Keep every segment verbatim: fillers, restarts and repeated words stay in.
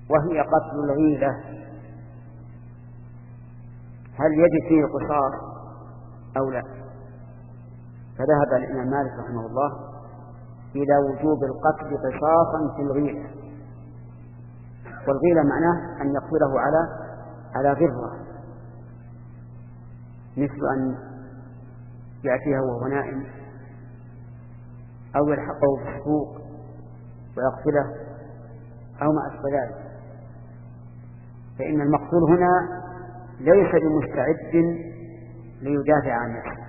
وهي قتل الغيلة، هل يجب فيه قصاص أو لا؟ فذهب الإمام مالك رحمه الله إلى وجوب القتل قصاصا في الغيلة. والغيلة معناه أن يقتله على على غرة، مثل أن يأتيه وهو نائم أو يلحقه في السوق ويقتله أو ما أشبه ذلك. فإن المقتول هنا ليس بمستعد ليدافع عن نفسه،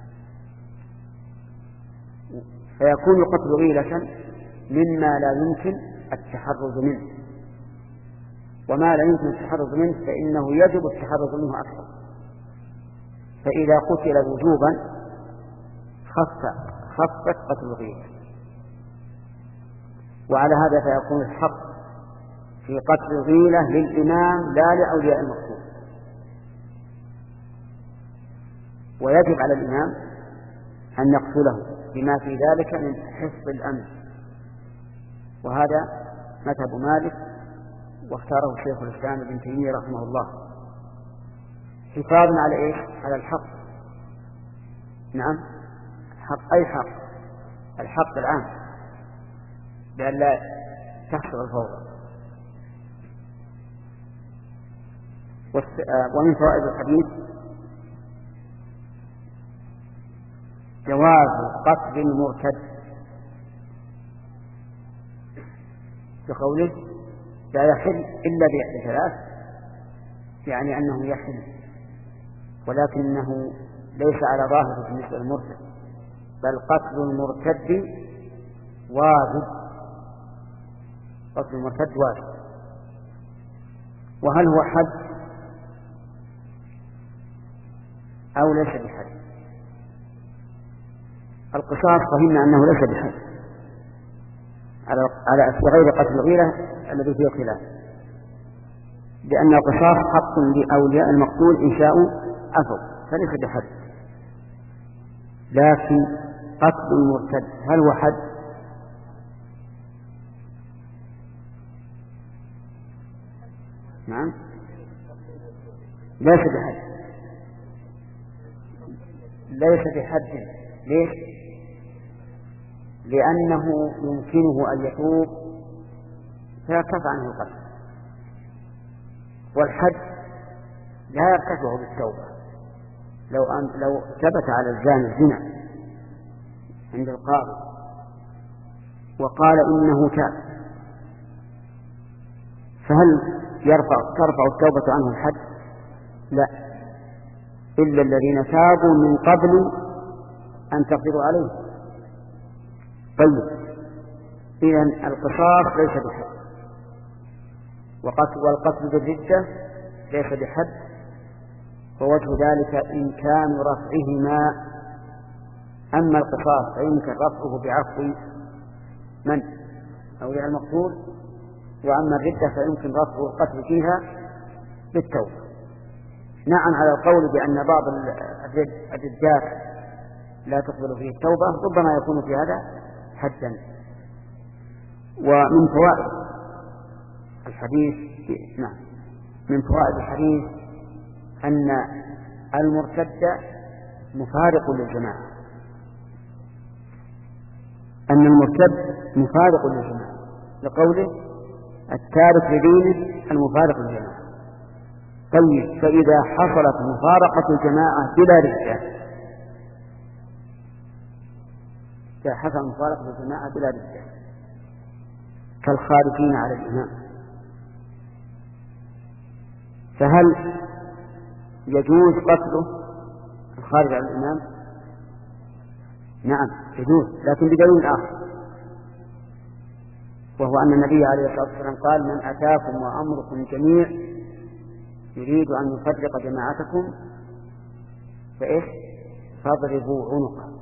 فيكون القتل غيلة مما لا يمكن التحرز منه، وما لا يمكن التحرز منه فإنه يجب التحرز منه أكثر. فإذا قتل وجوبا خف خفت قتل الغيلة. وعلى هذا فيكون الحق في قتل الغيلة للإمام لا لأولياء المقتول، ويجب على الإمام أن يقتله بما في ذلك من حفظ الأمن. وهذا مذهب مالك واختاره شيخ الإسلام ابن تيمية رحمه الله، حفاظا على إيش؟ على الحق. نعم، حق أي حق؟ الحق العام، لأن لا تحصل الفوضى. ومن فوائد الحديث جواز قتل المرتد بقوله لا يحل إلا بثلاث، يعني أنه يحل، ولكنه ليس على ظاهره بالنسبة للمرتد، بل قتل المرتد واجب، قتل المرتد واجب. وهل هو حد أو ليس بحد؟ القصاص فهمنا أنه ليس بحد على على غير قتل الغيلة الذي فيه خلاف، لأن القصاص حق لأولياء المقتول إن شاءوا عفوا، فليس بحد. لكن قتل المرتد هل هو حد؟ نعم، ليس بحد، ليس بحد. ليش؟ لأنه يمكنه أن يتوب فيكف عنه القتل، والحد لا يرتفع بالتوبة. لو أن لو ثبت على الزاني الزنا عند القاضي وقال إنه تاب، فهل يرفع ترفع التوبة عنه الحد؟ لا، إلا الذين تابوا من قبل أن تقدروا عليه. طيب، إذن القصاص ليس بحد، وقتل والقتل بالردة ليس بحد، ووجه ذلك إمكان رفعهما. أما القصاص فيمكن رفعه بعفو من أولياء المقتول، وأما الردة فيمكن رفع القتل فيها بالتوبة. نعم، على القول بأن بعض الردات لا تقبل فيه التوبة ربما يكون في هذا حدا. ومن فوائد الحديث نعم من فوائد الحديث أن المرتد مفارق للجماعة، أن المرتد مفارق للجماعة، لقوله التارك لدينه المفارق للجماعة. طيب، فإذا حصلت مفارقة الجماعة بلا ردة، إذا حصل مفارقة الجماعة بلا ردة كالخارجين على الإمام، فهل يجوز قتله الخارج على الإمام؟ نعم يجوز، لكن بدليل آخر، وهو أن النبي عليه الصلاة والسلام قال: من أتاكم وأمركم جميع يريد أن يفرق جماعتكم فإيش فاضربوا عنقه.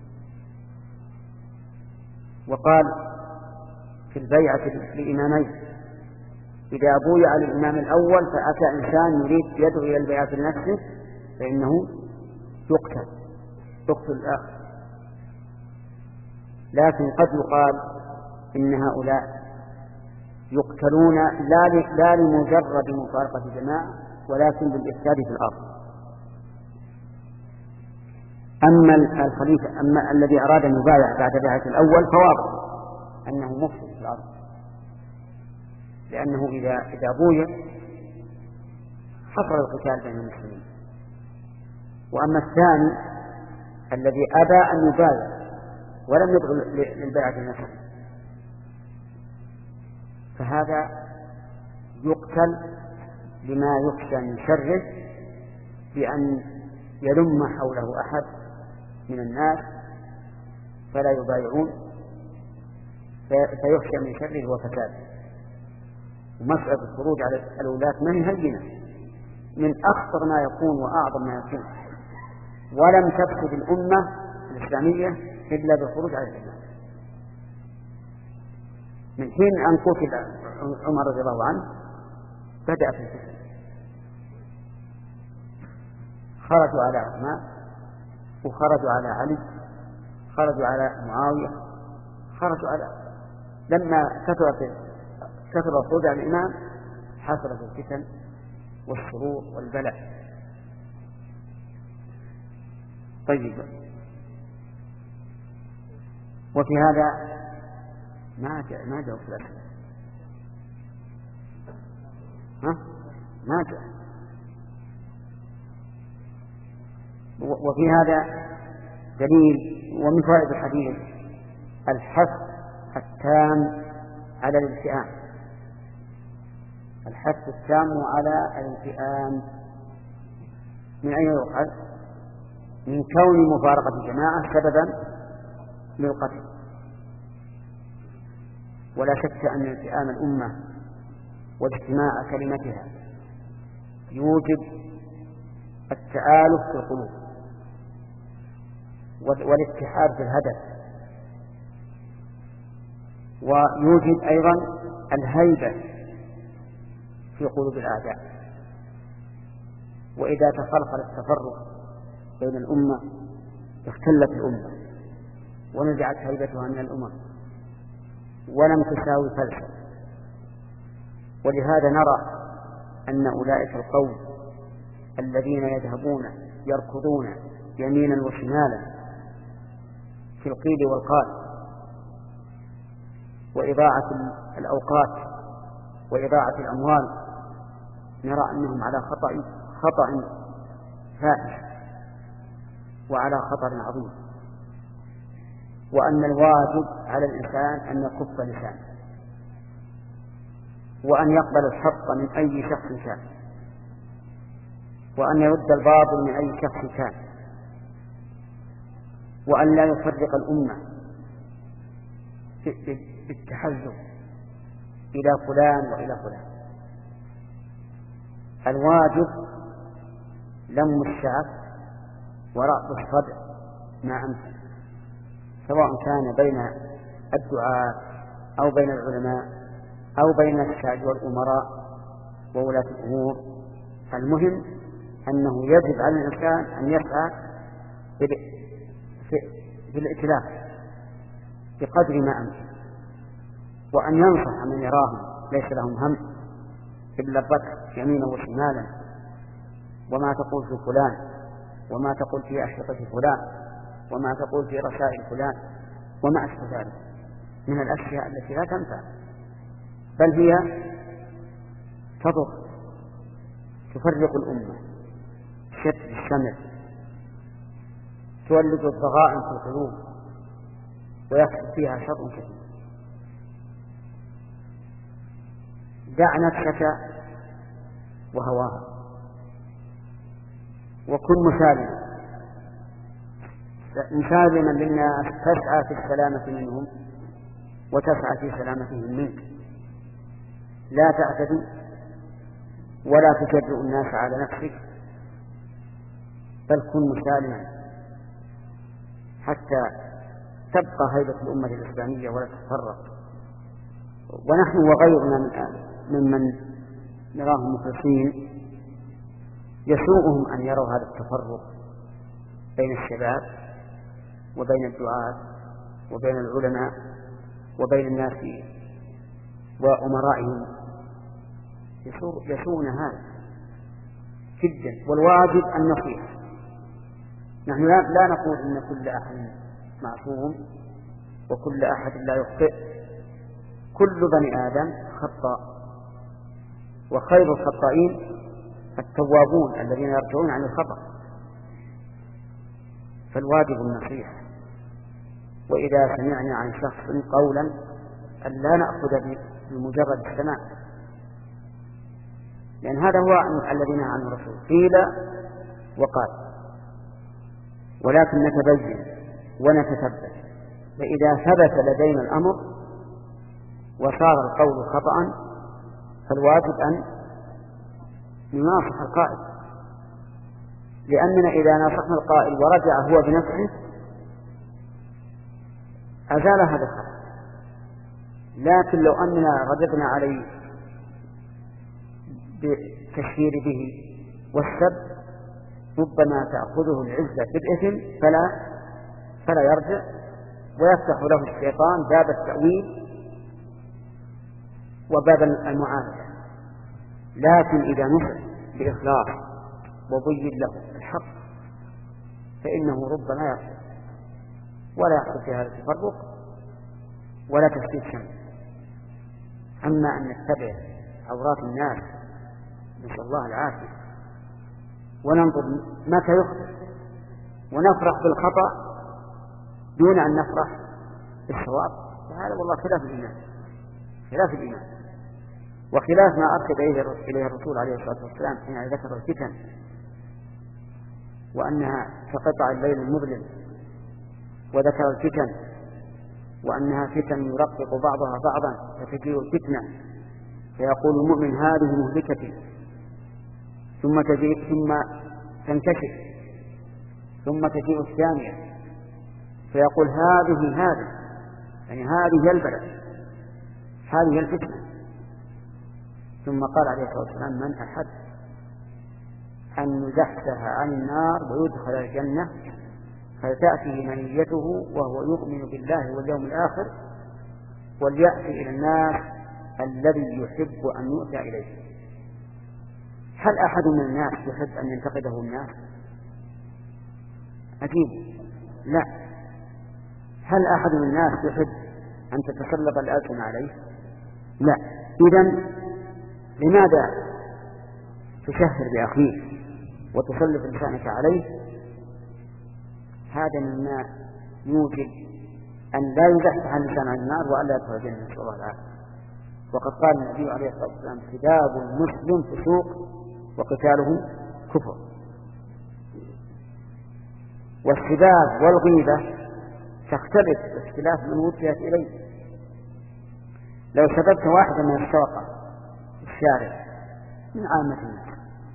وقال في البيعة للإمامين: إذا بويع الإمام الأول فأتى إنسان يريد يدعو إلى البيعة لنفسه فإنه يقتل يقتل الآخر. لكن قد يقال إن هؤلاء يقتلون لا لا لمجرد مفارقة الجماعة ولكن بالإفساد في الأرض. أما الخليفة أما الذي أراد أن يبايع بعد بيعة الأول فواضح أنه مفسد في الأرض، لأنه إذا إذا بويع حصل القتال بين المسلمين. وأما الثاني الذي أبى أن يبايع ولم يدعو للبيعة نفسه فهذا يقتل لما يخشى من شره بأن يلم حوله أحد من الناس فلا يبايعون فيخشى من شره وفساده. ومسألة الخروج على الولاة ما هي هينة، من أخطر ما يكون وأعظم ما يكون، ولم تفسد الأمة الإسلامية إلا بالخروج على الولاة. من حين أن قتل عمر رضي الله عنه بدأ في الفتن، خرجوا على عثمان وخرجوا على علي، خرجوا على معاوية، خرجوا على لما كثرت كثر الخروج على الإمام حصلت الفتن والشرور والبلاء. طيب، وفي هذا ما جاء ما جاء في الأسئلة ها ما جاء. وفي هذا دليل ومن فوائد الحديث الحث التام على الالتئام، الحث التام على الالتئام. من أين يؤخذ؟ من كون مفارقة الجماعة سببا للقتل. ولا شك أن التئام الأمة واجتماع كلمتها يوجب التآلف في القلوب والاتحاد في الهدف، ويوجد أيضا الهيبة في قلوب الأعداء. وإذا تخلخل التفرق بين الأمة اختلت الأمة ونزعت هيبتها من الأمم ولم تساوي فلسا. ولهذا نرى أن أولئك القوم الذين يذهبون يركضون يمينا وشمالا في القيل والقال وإضاعة الأوقات وإضاعة الأموال، نرى أنهم على خطأ خطأ فاحش وعلى خطر عظيم، وأن الواجب على الإنسان أن يكف لسانه وأن يقبل الحق من أي شخص كان، وأن يرد الباطل من أي شخص كان، وأن لا يفرق الأمة بالتحزب إلى فلان وإلى فلان. الواجب لم الشعب ورأس الصدع ما أمكن، سواء كان بين الدعاة أو بين العلماء أو بين الشعب والأمراء وولاة الأمور. المهم أنه يجب على الإنسان أن يسعى في الائتلاف بقدر ما أمكن، وأن ينصح من يراهم ليس لهم هم إلا الركع يمينا وشمالا، وما تقول في فلان وما تقول في أشرطة فلان وما تقول في رسائل فلان وما أشبه ذلك من الأشياء التي لا تنفع، بل هي تضر تفرق الأمة، شتت الشمل، تولد الضغائن في القلوب ويحصل فيها شر كثير. دع نفسك وهواها وكن مسالما مسالما للناس، تسعى في السلامة منهم وتسعى في سلامتهم منك. لا تعتدي ولا تجرئ الناس على نفسك، بل كن مسالما حتى تبقى هيبة الأمة الإسلامية ولا تتفرق. ونحن وغيرنا من ممن نراهم مخلصين يسوءهم أن يروا هذا التفرق بين الشباب وبين الدعاة وبين العلماء وبين الناس وأمرائهم يسوون هذا جدا. والواجب النصيحة. نحن لا نقول إن كل أحد معصوم وكل أحد لا يخطئ، كل بني آدم خطاء، وخير الخطائين التوابون الذين يرجعون عن الخطأ. فالواجب النصيحة. وإذا سمعنا عن شخص قولا أن لا نأخذ بمجرد السماع، لأن هذا هو الذي نهى عنه الرسول، قيل وقال، ولكن نتبين ونتثبت. فإذا ثبت لدينا الأمر وصار القول خطأ فالواجب أن نناصح القائل، لأننا إذا ناصحنا القائل ورجع هو بنفسه أزال هذا الخطأ. لكن لو أننا رددنا عليه بالتشهير به والسب ربما تأخذه العزة بالإثم فلا فلا يرجع، ويفتح له الشيطان باب التأويل وباب المعاندة. لكن إذا نصح بإخلاص وبين له الحق فإنه ربما يرجع ولا يحصل في هذا التفرق ولا تشتيت شمس. أما أن نتبع عورات الناس نسأل الله العافية وننظر متى يخطئ ونفرح بالخطأ دون أن نفرح بالصواب، فهذا والله خلاف الإيمان، خلاف الإيمان وخلاف ما أرشد إليه الرسول عليه الصلاة والسلام حين ذكر الفتن وأنها كقطع الليل المظلم، وذكر الفتن وأنها فتن يرقق بعضها بعضا فتجيء الفتنة فيقول المؤمن هذه مهلكتي، ثم تجيء ثم تنكشف، ثم تجيء الثانية فيقول هذه هذه يعني هذه هي البلد، هذه الفتنة. ثم قال عليه الصلاة والسلام من أحب أن يزحزح عن النار ويدخل الجنة فتأتي منيته وهو يؤمن بالله واليوم الآخر وليأتي إلى الناس الذي يحب أن يؤتى إليه. هل أحد من الناس يحب أن ينتقده الناس؟ أكيد لا. هل أحد من الناس يحب أن تتسلط الألسن عليه؟ لا. إذن لماذا تشهر بأخيك وتسلط لسانك عليه؟ هذا مما يوجب أن لا يزحزح عن اللسان عن النار وألا يدخل الجنة نسأل الله العافية. وقد قال النبي عليه الصلاة والسلام سباب المسلم فسوق وقتاله كفر. والسباب والغيبة تختلف باختلاف من وجهت إليه. لو سببت واحدا من الساقة الشارع من عامة الناس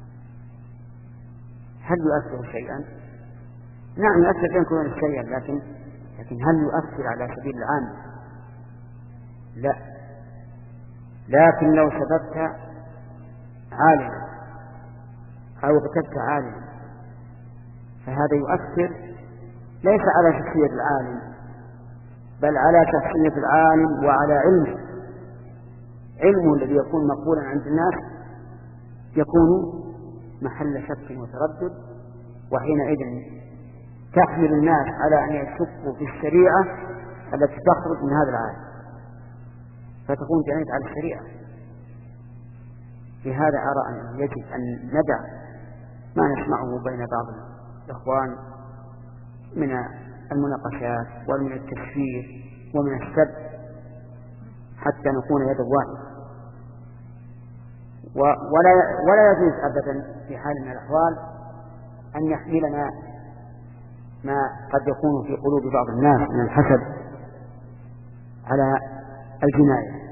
هل يؤثر شيئا؟ نعم يؤثر يكون شيئا، لكن لكن هل يؤثر على سبيل العام؟ لا. لكن لو سببت عالما أو اغتبت عالما فهذا يؤثر ليس على شخصية العالم بل على شخصية العالم وعلى علمه. علمه الذي يكون مقبولا عند الناس يكون محل شك وتردد، وحينئذ تحمل الناس على أن يشكوا في الشريعة التي تخرج من هذا العالم فتكون جنيت على الشريعة. لهذا أرى أن يجب أن ندع ما نسمعه بين بعض الإخوان من المناقشات ومن التشفير ومن السب حتى نكون يد واحدة. ولا ولا يجوز أبدا في حال من الأحوال أن يحملنا ما قد يكون في قلوب بعض الناس من الحسد على الجناية.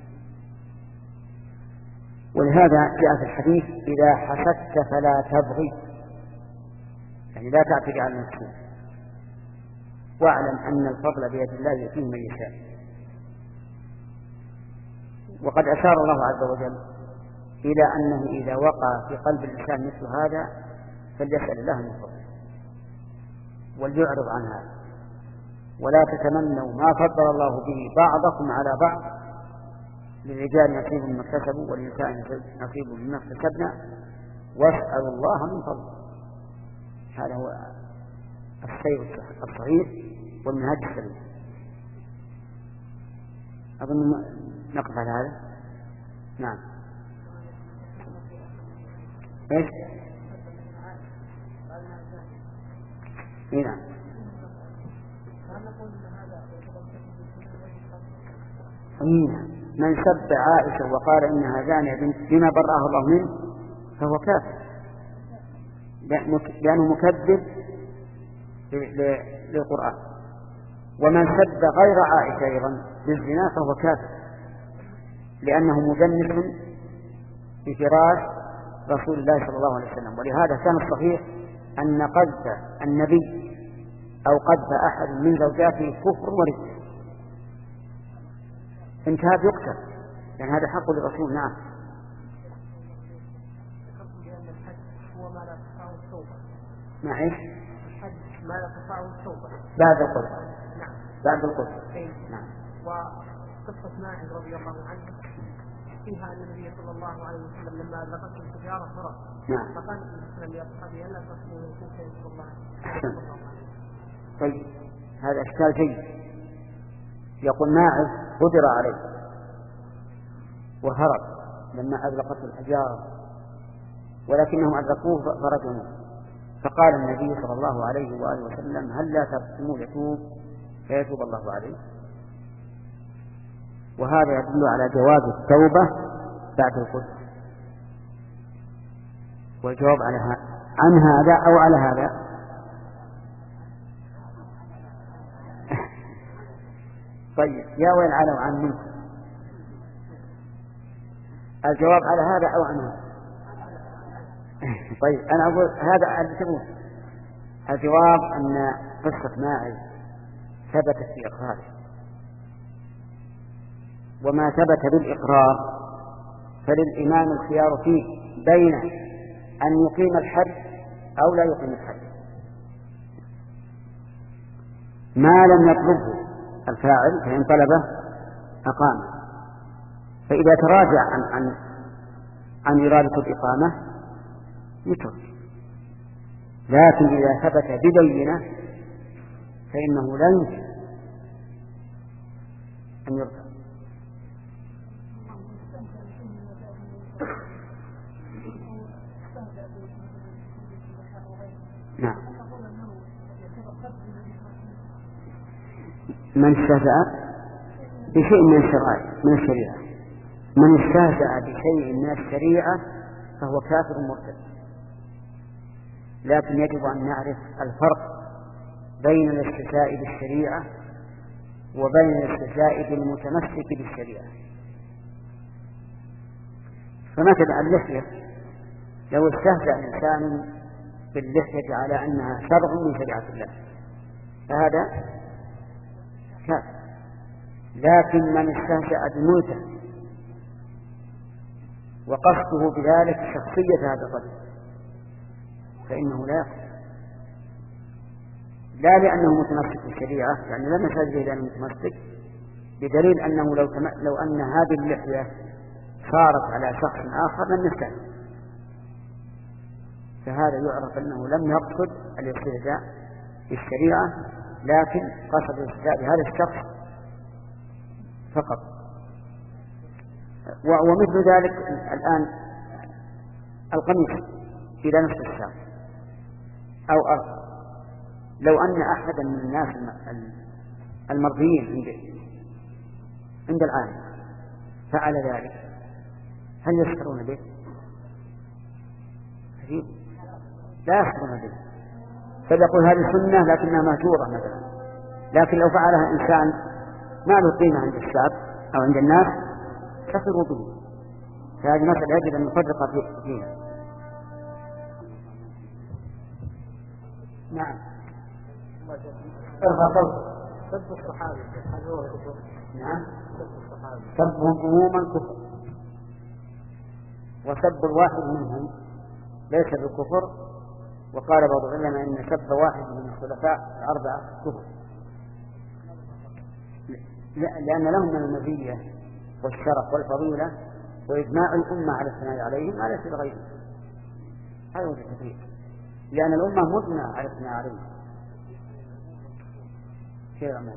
ولهذا جاء في الحديث إذا حسدت فلا تبغي، يعني لا تعتدي على المحسود، واعلم أن الفضل بيد الله يؤتيه من يشاء. وقد أشار الله عز وجل إلى أنه إذا وقع في قلب الإنسان مثل هذا فليسأل الله من فضله وليعرض عن هذا، ولا تتمنوا ما فضل الله به بعضكم على بعض للرجال نصيب مما اكتسبوا وللنساء نصيب مما اكتسبنا واسألوا الله من فضله. هذا هو السير الصحيح والمنهج السليم. أظن نقف على هذا. نعم. إيش؟ نعم. من سب عائشة وقال إنها زانية بما برأه الله منه فهو كافر، لأنه مكذب للقرآن. ومن سب غير عائشة أيضا بالزنا فهو كافر، لأنه مجنس بفراش رسول الله صلى الله عليه وسلم. ولهذا كان الصحيح أن قذف النبي أو قذف أحد من زوجاته كفر ورد، انتهى يقتل، لأن هذا حق للرسول. نعم. ما إيش؟ ما لا تقطعه التوبة بعد القدس. نعم. بعد القدس. نعم. وقصة ماعز رضي الله عنه فيها أن النبي صلى الله عليه وسلم لما لقته السجارة هرب. نعم. فقال النبي لأصحابه ألا تصلوا من كنت يسر الله عليه. طيب هذا إشكال جيد. يقول ماعز قدر عليه وهرب لما أذلقته الحجارة ولكنهم أذلقوه فرجموه، فقال النبي صلى الله عليه وآله وسلم هل لا ترسموا يتوب فيتوب الله عليه. وهذا يدل على جواز التوبة بعد القدس. والجواب على عن هذا أو على هذا طيب يا ويل على وعن منك. الجواب على هذا أو عن هذا. طيب أنا أقول هذا الجواب. الجواب أن قصة ماعز ثبتت في إقراره، وما ثبت بالإقرار فللإمام الخيار فيه بين أن يقيم الحد أو لا يقيم الحد ما لم يطلبه الفاعل، فإن طلبه أقامه. فإذا تراجع عن عن عن إرادة الإقامة يترك، لكن إذا ثبت ببينة فإنه لا يمكن أن يرفع. نعم. من استهزأ بشيء من الشرائع من الشريعة من استهزأ بشيء من الشريعة فهو كافر مرتد. لكن يجب أن نعرف الفرق بين الاستهزاء بالشريعة وبين الاستهزاء بالمتمسك بالشريعة. فمثلا اللحية لو استهزأ إنسان باللحية على أنها شرع من شريعة الله فهذا كافر. لكن من استهزأ بموته وقصده بذلك شخصية هذا الرجل فإنه لا يقصد، لا لأنه متمسك بالشريعة، يعني لم يشهد به لأنه متمسك، بدليل أنه لو, تم... لو أن هذه اللحية صارت على شخص آخر لم يستهزئ، فهذا يعرف أنه لم يقصد الاستهزاء بالشريعة لكن قصد الاستهزاء بهذا الشخص فقط. ومثل ذلك الآن القميص إلى نصف الساق أو أرض، لو أن أحدا من الناس المرضيين عند عند العالم فعل ذلك هل يسخرون به؟ لا يسخرون به، فيقول هذه سنة لكنها مهجورة مثلا. لكن لو فعلها إنسان ما له قيمة عند الشعب أو عند الناس سخروا به. فهذه مسألة يجب أن نفرق فيها. نعم. سب الصحابة هذا هو الكفر. نعم. سب الصحابة سبهم عموما كفر، وسب الواحد منهم ليس بالكفر. وقال بعض العلماء إن سب واحد من الخلفاء الأربعة كفر، لأن لهم من المزية والشرف والفضيلة وإجماع الأمة على الثناء عليهم ما ليس بغيره. هذا هو التفريق، لأن الأمة مجمعة على الثناء عليهم. كيف عموم؟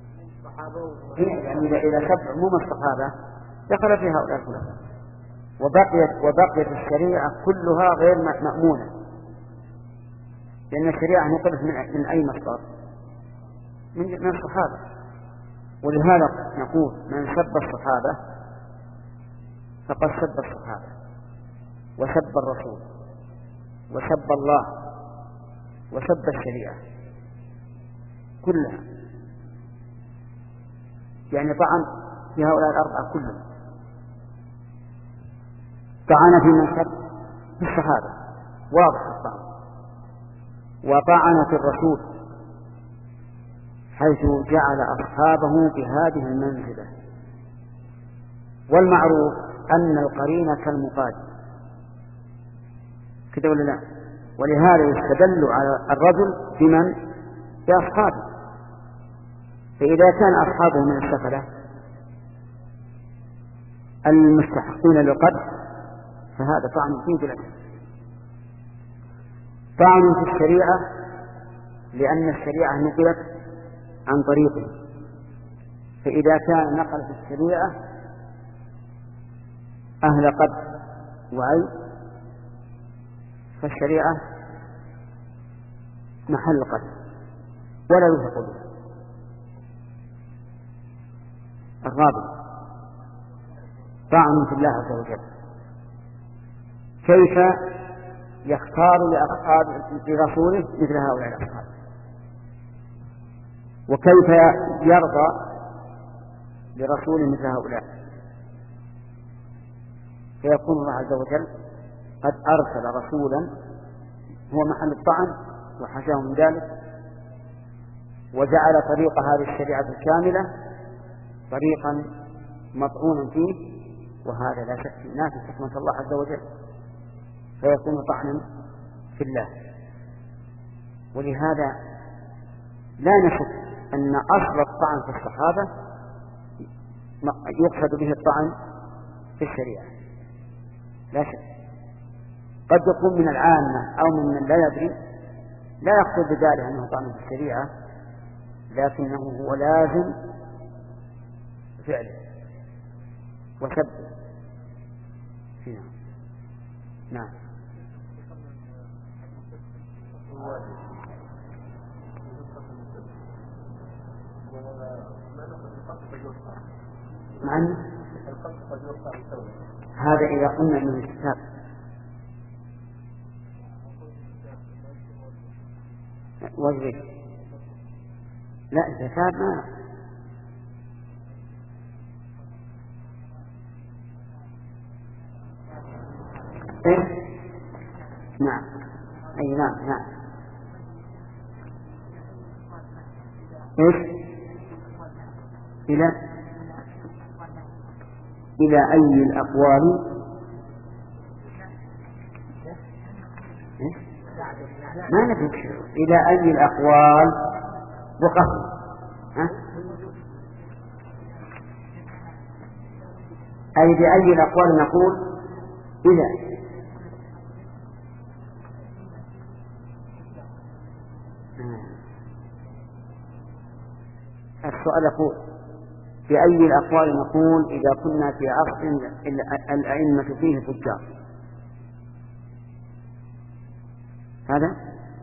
يعني إذا سب عموم الصحابة دخل في هؤلاء الخلفاء، وبقيت وبقيت الشريعة كلها غير مأمونة، لأن الشريعة نقلت من أي مصدر؟ من الصحابة. ولهذا نقول من سب الصحابة فقد سب الصحابة وسب الرسول وسب الله وسب الشريعة كلها، يعني طعن في هؤلاء الأربعة كلهم. طعن في من سب في الصحابة واضح الطعن، وطعن في الرسول حيث جعل أصحابه بهذه المنزلة. والمعروف أن القرين كالمقادم كده ولا لا؟ ولهذا يستدل على الرجل بمن؟ بأصحابه. فإذا كان أصحابه من السفلة المستحقين للقدر فهذا طعن فيه بلا شك. طعن في الشريعة لأن الشريعة نقلت عن طريقه، فإذا كان نقل في الشريعة أهل قدر وعيب فالشريعة محل قدر ولا يوثق به. الرابع طعن في الله عز وجل، كيف يختار لأصحاب لرسوله مثل هؤلاء الأصحاب، وكيف يرضى لرسوله مثل هؤلاء، فيكون الله عز وجل قد أرسل رسولا هو محل الطعن وحشاه من ذلك، وجعل طريق هذه الشريعة الكاملة طريقا مطعونا فيه، وهذا لا شك ينافي حكمة الله عز وجل، فيكون طعنا في الله. ولهذا لا نشك أن أصل الطعن في الصحابة يقصد به الطعن في الشريعة، لا شك. قد يكون من العامة أو من من لا يدري لا يقصد بذلك أنه طعن في الشريعة، لكنه هو لازم فعله وسبه. نعم. معنى هذا إذا قلنا من الكتاب وجه لا الكتاب ما إيه؟ نعم أي نعم نعم إيش إلى إلى أي الأقوال إيه؟ ما ندري إلى أي الأقوال وقف ها؟ أي بأي الأقوال نقول إلى السؤال يقول بأي الأقوال نقول إذا كنا في عصر الأئمة فيه فجار؟ هذا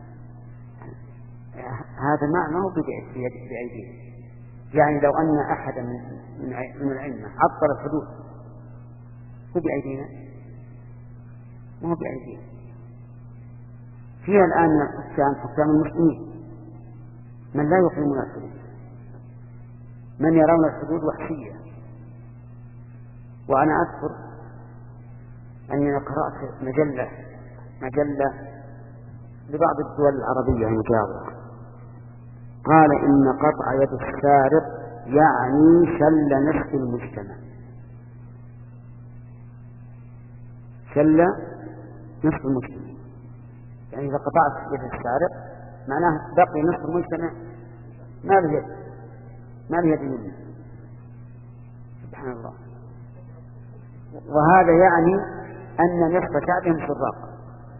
هذا معناه بأيديهم، يعني لو أن أحدا من الأئمة عطل الحدود هو بأيدينا؟ ما هو بأيدينا. فيها الآن من الحكام حكام المسلمين من لا يقيمون الحدود، من يرون الحدود وحشية. وأنا أذكر أني قرأت مجلة مجلة لبعض الدول العربية المجاورة قال إن قطع يد السارق يعني شل نصف المجتمع، شل نصف المجتمع، يعني إذا قطعت يد السارق معناه بقي نصف المجتمع ما له يد ما له يد منه. سبحان الله. وهذا يعني أن نصف شعبهم سراق،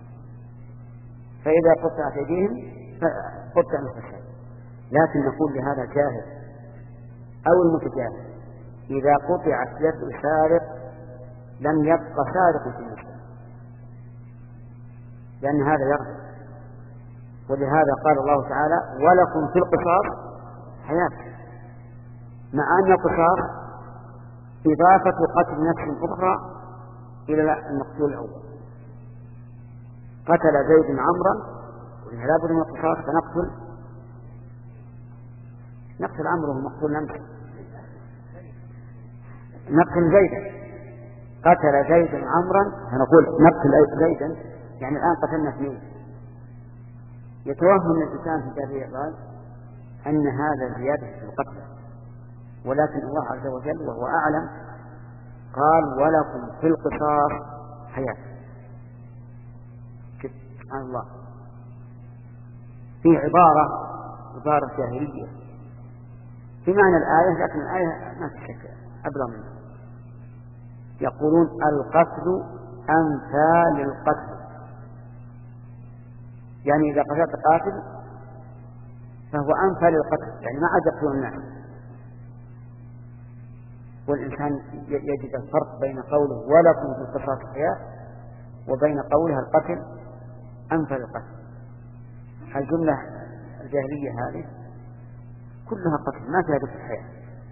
فإذا قطعت أيديهم قطع نصف الشعب. لكن نقول لهذا الجاهل أو المتجاهل إذا قطعت يد سارق لم يبق سارق في المسلم، لأن هذا يرجع. ولهذا قال الله تعالى ولكم في القصاص حياة، مع أن القصاص إضافة قتل نفس أخرى إلى المقتول الأول. قتل زيد عمرا لا بد من القصاص فنقتل نقتل عمرو ومقتول نمسك نقتل زيدا. قتل زيد عمرا فنقول نقتل زيدا، يعني الآن قتلنا اثنين. يتوهم الإنسان في جاهلية قال أن هذا زيادة في القتل، ولكن الله عز وجل وهو أعلم قال ولكم في القصاص حياة. سبحان الله، في عبارة عبارة جاهلية في معنى الآية، لكن الآية ما تشكل أبلغ منها. يقولون القتل أنفى للقتل، يعني إذا قتلت قاتل فهو أنفى للقتل، يعني ما عاد يقتل الناس. والإنسان يجد الفرق بين قوله ولكم في القصاص حياة وبين قولها القتل أنفى للقتل. الجملة الجاهلية هذه كلها قتل ما فيها ذكر الحياة،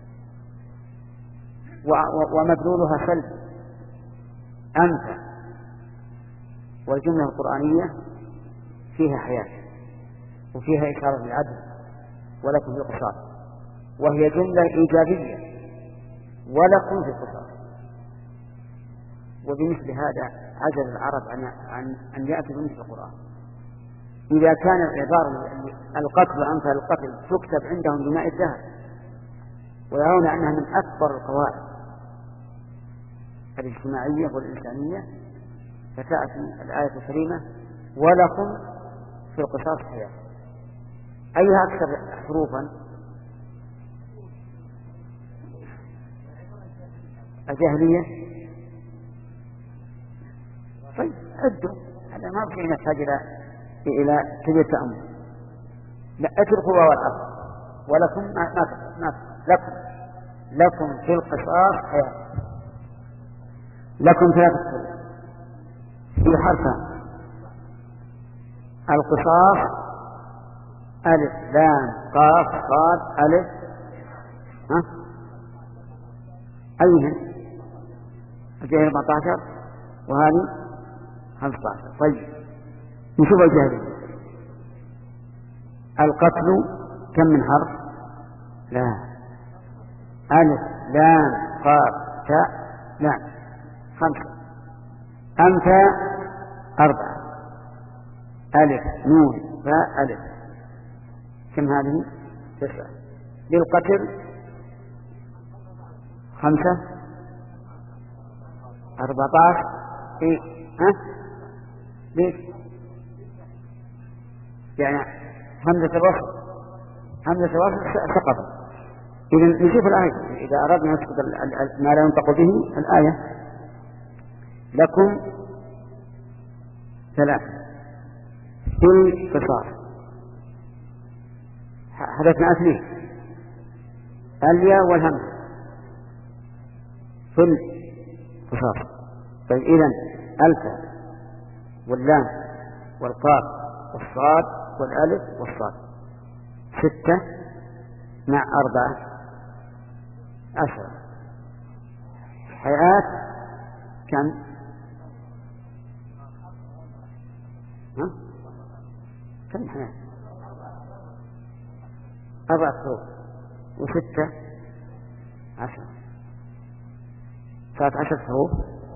ومدلولها سلب أنفى. والجملة القرآنية فيها حياة وفيها إشارة للعدل ولكم في القصاص، وهي جملة إيجابية ولكم في القصاص. وبمثل هذا عجل العرب عن, عن أن يأتوا بمثل القرآن. إذا كان العبارة القتل أنفى القتل تكتب عندهم بماء الذهب ويرون أنها من أكبر القواعد الاجتماعية والإنسانية، فتأتي الآية الكريمة ولكم في القصاص حياة. أيها أكثر حروفا؟ الجاهلية. طيب عدوا، هذا ما بشيء نحتاج إلى إلى كبير تأمل. لا اتركوا واو الأصل ولكم ما ما لكم لكم في القصاص حياة. لكم ثلاثة حروف في حرفان: القصاص ألف لام قاف صاد ألف. ها أيهن؟ الجاهلية أربعة عشر وهذه خمسة عشر. طيب نشوف الجاهلية. القتل كم من حرف؟ لا ألف لام قاف تاء لام خمسة. أنفى أربعة ألف نون فاء ألف. كم هذه؟ تسعة. للقتل خمسة أربعة عشر. إيه ها ليش؟ يعني همزة الوصل همزة الوصل سقط. إذا نشوف الآية إذا أردنا نسقط ما لا ينطق به الآية. لكم ثلاثة في القصاص. حدثنا أثنين الياء والهمزة في القصاص. طيب إذن ألف واللام والقاف والصاد والألف والصاد ستة مع أربعة عشرة. حياة كم؟ ها؟ كم حياة؟ أربعة حروف وستة عشرة. ثلاث عشر حروف.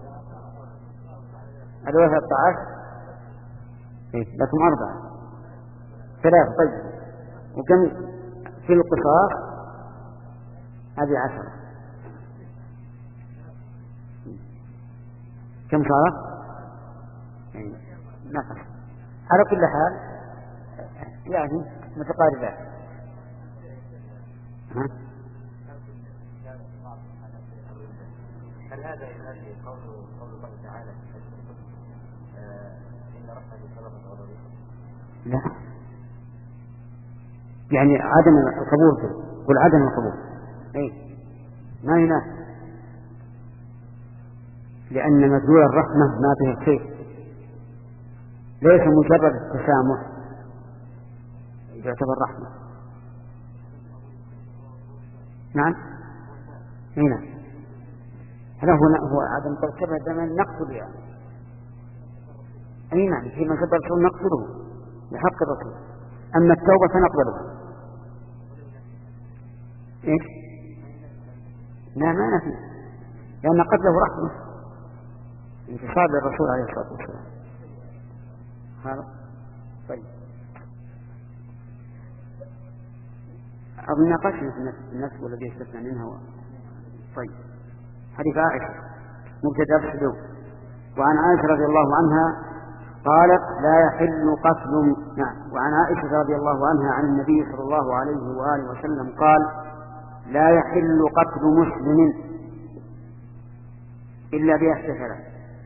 الأولى ثلاثة عشر. إيه لكم أربعة ثلاثة. طيب وكم في القصاص؟ هذه عشرة. كم صار؟ يعني نقص. على كل حال يعني متقاربات. ها؟ هل هذا يؤدي قول قول الله تعالى في حديث القدس إن رحمتي سبقت غضبي؟ لا، يعني عدم القبول، قل عدم القبول، اي ما يناسب، لأن مدلول الرحمة ما فيه شيء، ليس مجرد التسامح يعتبر رحمة. نعم هنا هذا هو هو عدم ترتبه دائما نقتل يعني. أي نعم فيما كتب الرسول نقتله بحق الرسول، أما التوبة فنقبلها. إيش؟ لا ما نفي، لأن قتله رحمة انتصاب للرسول عليه الصلاة والسلام. هذا طيب أظن ناقشنا في النسب والذي يستثنى منها و... طيب حديث عائشة مبتدأ السلوك. وعن عائشة رضي الله عنها قالت لا يحل قتل نعم وعن عائشة رضي الله عنها عن النبي صلى الله عليه وآله وسلم قال لا يحل قتل مسلم إلا بإحدى ثلاث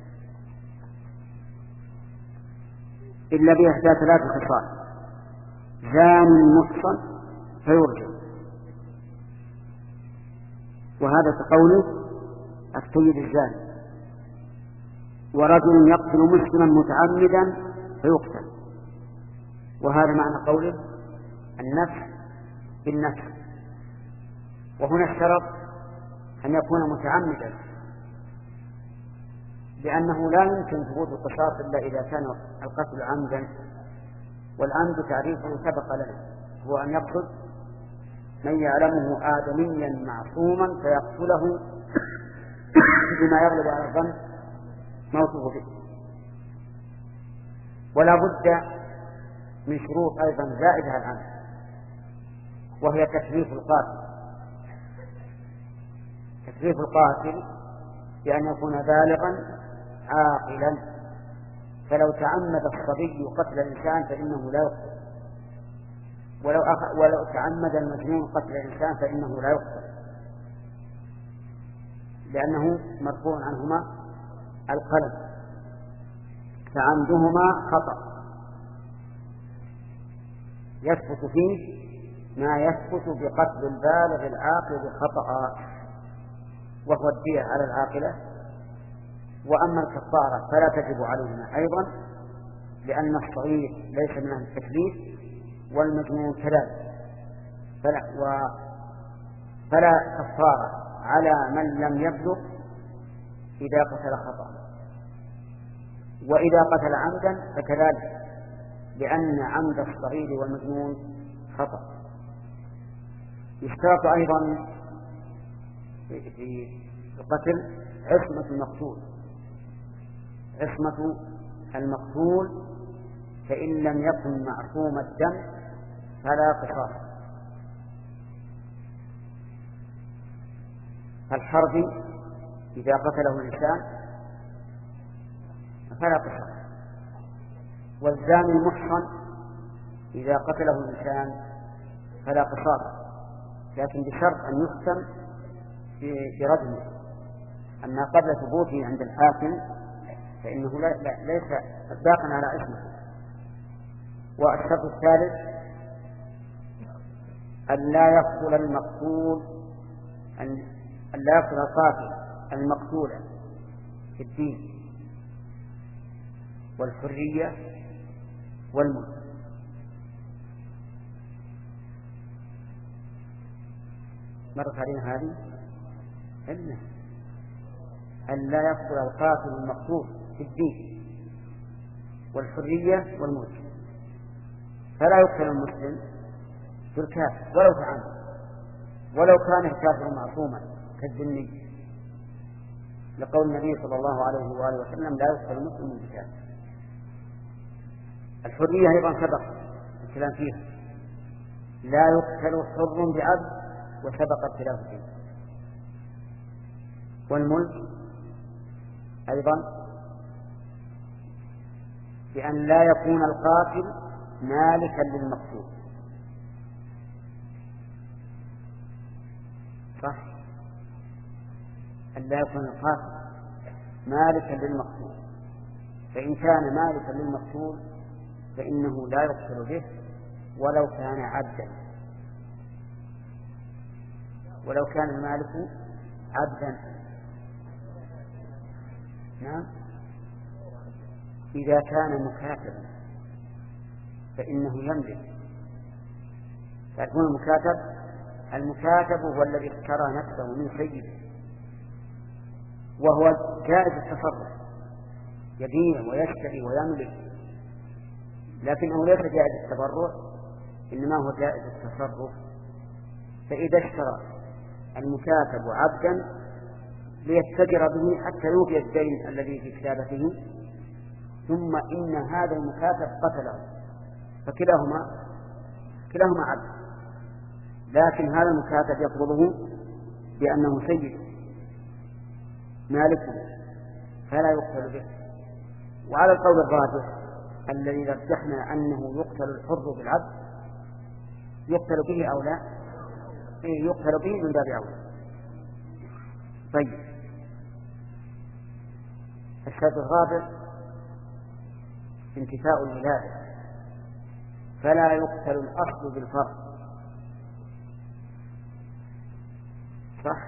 إلا بإحدى ثلاث خصال: زان محصن فيرجم، وهذا كقوله السيد الزاني، ورجل يقتل مسلما متعمدا فيقتل، وهذا معنى قوله النفس بالنفس. وهنا الشرط أن يكون متعمدا، لأنه لا يمكن ثبوت القصاص إلا إذا كان القتل عمدا، والعمد تعريفه سبق لنا، هو أن يقتل من يعلمه آدميا معصوما فيقتله بما يغلب على الظن موته به. ولا بد من شروط أيضا زائدة العمد، وهي تكليف القاتل تكليف القاتل بأن يكون بالغا عاقلا، فلو تعمد الصبي قتل الإنسان فإنه لا يقتل، ولو, أخ... ولو تعمد المجنون قتل الإنسان فإنه لا يقتل، لأنه مرفوع عنهما القلم، فعمدهما خطأ يثبت فيه ما يثبت بقتل البالغ العاقل خطأ، وهو الدية على العاقلة. وأما الكفارة فلا تجب عليهما أيضا، لأن الصغير ليس من أهل التكليف والمجنون كذلك، فلا, و فلا كفارة على من لم يبلغ إذا قتل خطأ، وإذا قتل عمدا فكذلك، لأن عمد الصغير والمجنون خطأ. يشترط أيضا في القتل عصمة المقتول عصمة المقتول فإن لم يكن معصوم الدم فلا قصاص. الحربي إذا قتله الإنسان فلا قصاص، والزاني المحصن إذا قتله الإنسان فلا قصاص، لكن بشرط أن يختم برجمه، أما قبل ثبوته عند الحاكم فإنه لا لا ليس باقا على اسمه. والشرط الثالث أن لا يقتل المقتول أن لا يقتل القاتل المقتول في الدين والحرية والملك. مرت علينا هذه إن أن لا يقتل القاتل المقتول في الدين والحرية والملك، فلا يقتل المسلم بالكافر ولو تعمد، ولو كان الكافر معصوما كالذمي، لقول النبي صلى الله عليه وآله وسلم لا يقتل المسلم بالكافر. الحرية أيضا سبق الكلام فيها، لا يقتل حر بعبد وسبق الخلاف فيه. والملك أيضا بأن لا يكون القاتل مالكا للمقتول، صح؟ أن لا يكون القاتل مالكا للمقتول، فإن كان مالكا للمقتول فإنه لا يقتل به ولو كان عبدا، ولو كان المالك عبدا. نعم، إذا كان مكاتبا فإنه يملك. فيكون المكاتب المكاتب هو الذي اشترى نفسه من سيده، وهو جائز التصرف، يبيع ويشتري ويملك، لكنه ليس جائز التبرع، إنما هو جائز التصرف. فإذا اشترى المكاتب عبدا ليتجر به حتى يوفي الدين الذي في كتابته، ثم إن هذا المكاتب قتله، فكلاهما كلاهما عبد، لكن هذا المكاتب يقبضه بأنه سيد مالكه فلا يقتل به. وعلى القول الراجح الذي رجحنا أنه يقتل الحر بالعبد، يقتل به أو لا؟ إيه، يقتل به من باب أولى. طيب، الشرط الرابع انتفاء الولادة، فلا يقتل الأصل بالفرق. صح؟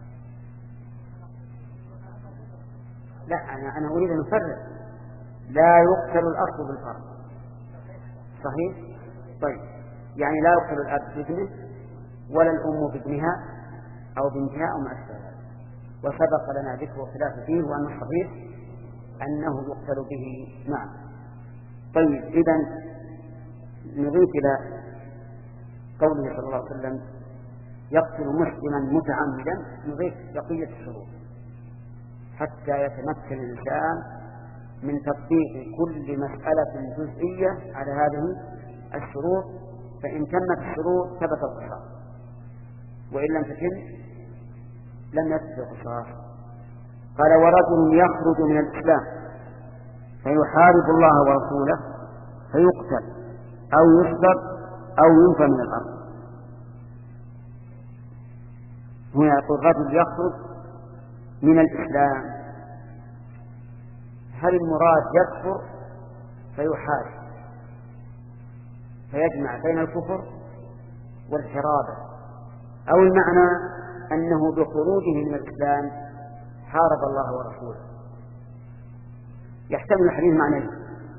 لا، أنا أنا أريد أن أفرق. لا يقتل الأصل بالفرق، صحيح؟ طيب، يعني لا يقتل الأب بابنه ولا الأم بابنها أو بنتها أو ما أشبه ذلك. وسبق لنا ذكر الخلاف فيه، وأن الصحيح أنه يقتل به. نعم. طيب، إذن نضيف إلى قوله صلى الله عليه وسلم يقتل مسلما متعمدا، نضيف بقية الشروط حتى يتمكن الإنسان من تطبيق كل مسألة جزئية على هذه الشروط. فإن تمت الشروط ثبت القصاص، وإن لم تتم لم يثبت القصاص. قال ورجل يخرج من الإسلام فيحارب الله ورسوله فيقتل أو يصلب أو ينفى من الأرض. هنا يقول رجل يخرج من الإسلام، هل المراد يكفر فيحارب فيجمع بين الكفر والحرابة، أو المعنى أنه بخروجه من الإسلام حارب الله ورسوله؟ يحتمل الحديث معنيه،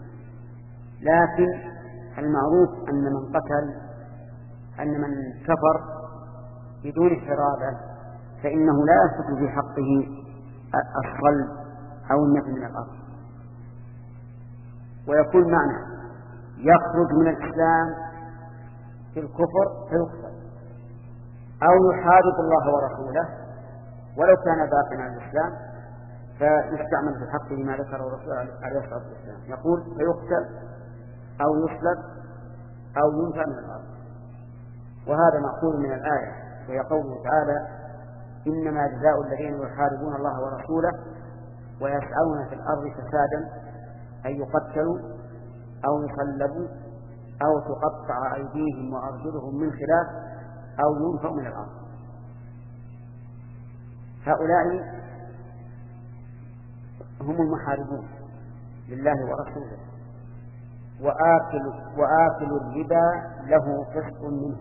لكن المعروف أن من قتل أن من كفر بدون حرابة فإنه لا يثبت في حقه الصلب أو النفي من الأرض، ويكون معنى يخرج من الإسلام في الكفر فيقتل، أو يحارب الله ورسوله ولو كان باقيا عن الإسلام فيستعمل في حقه ما ذكره الرسول عليه الصلاة والسلام، يقول فيقتل أو يصلب أو ينفى من الأرض. وهذا مأخوذ من الآية، وهي قوله تعالى إنما جزاء الذين يحاربون الله ورسوله ويسعون في الأرض فسادا أن يقتلوا أو يصلبوا أو تقطع أيديهم وأرجلهم من خلاف أو ينفوا من الأرض. هؤلاء هم المحاربون لله ورسوله، وآكل, وآكل الربا له قسط منه،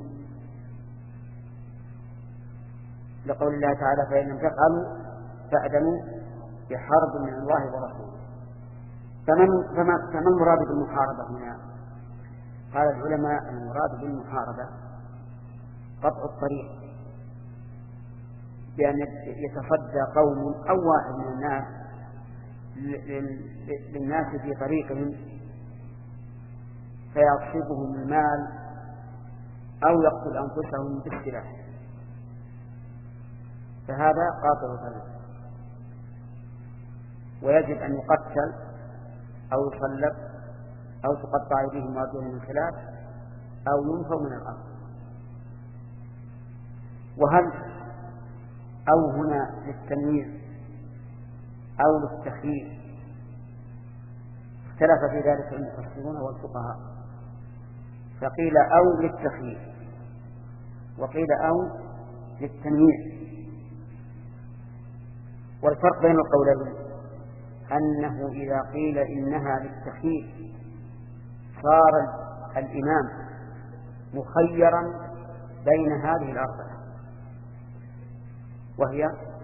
لقول الله تعالى فإن لم تفعلوا فأذنوا بحرب من الله ورسوله. فمن فما المراد بالمحاربة هنا؟ قال العلماء المراد بالمحاربة قطع الطريق، بأن يتصدى قوم أو واحد من الناس للناس في طريقهم فيغصبهم المال أو يقتل أنفسهم بالسلاح، فهذا قاطع الطريق، ويجب أن يقتل أو يصلب أو تقطع أيديهم وأرجلهم من خلاف أو ينفوا من الأرض. وهل أو هنا للتمييز أو للتخيير؟ اختلف في ذلك المفسرون والفقهاء، فقيل أو للتخيير وقيل أو للتمييز. والفرق بين القولين أنه إذا قيل إنها للتخيير صار الإمام مخيرا بين هذه الأربعة، وهي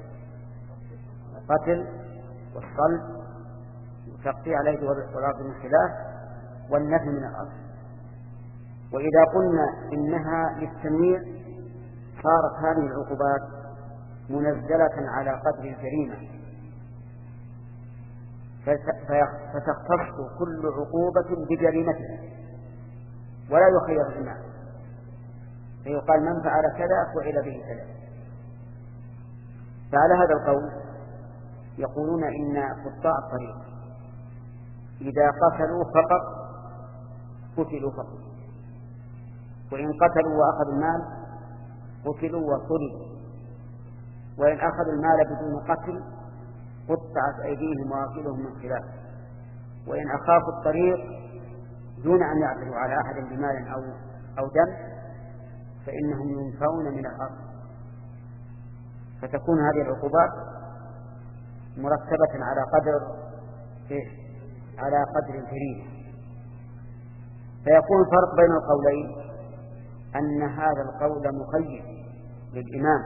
القتل والصلب وتقطيع الأيدي والأرض من خلاف والنفي من الأرض. وإذا قلنا إنها للتنويع صارت هذه العقوبات منزلة على قدر الجريمة، فتختص كل عقوبة بجريمتها ولا يخير الإمام، فيقال من فعل كذا فعل به كذا. فعلى هذا القول يقولون إن قطاع الطريق إذا قتلوا فقط قتلوا فقط، وإن قتلوا وأخذوا المال قتلوا وصلبوا، وإن أخذوا المال بدون قتل قطعت أيديهم وأرجلهم من خلاف، وإن أخافوا الطريق دون أن يعثروا على أحد بمال أو أو دم فإنهم ينفون من الأرض. فتكون هذه العقوبات مرتبة على قدر إيه؟ على قدر الجريمة. فيكون الفرق بين القولين أن هذا القول مخير للإمام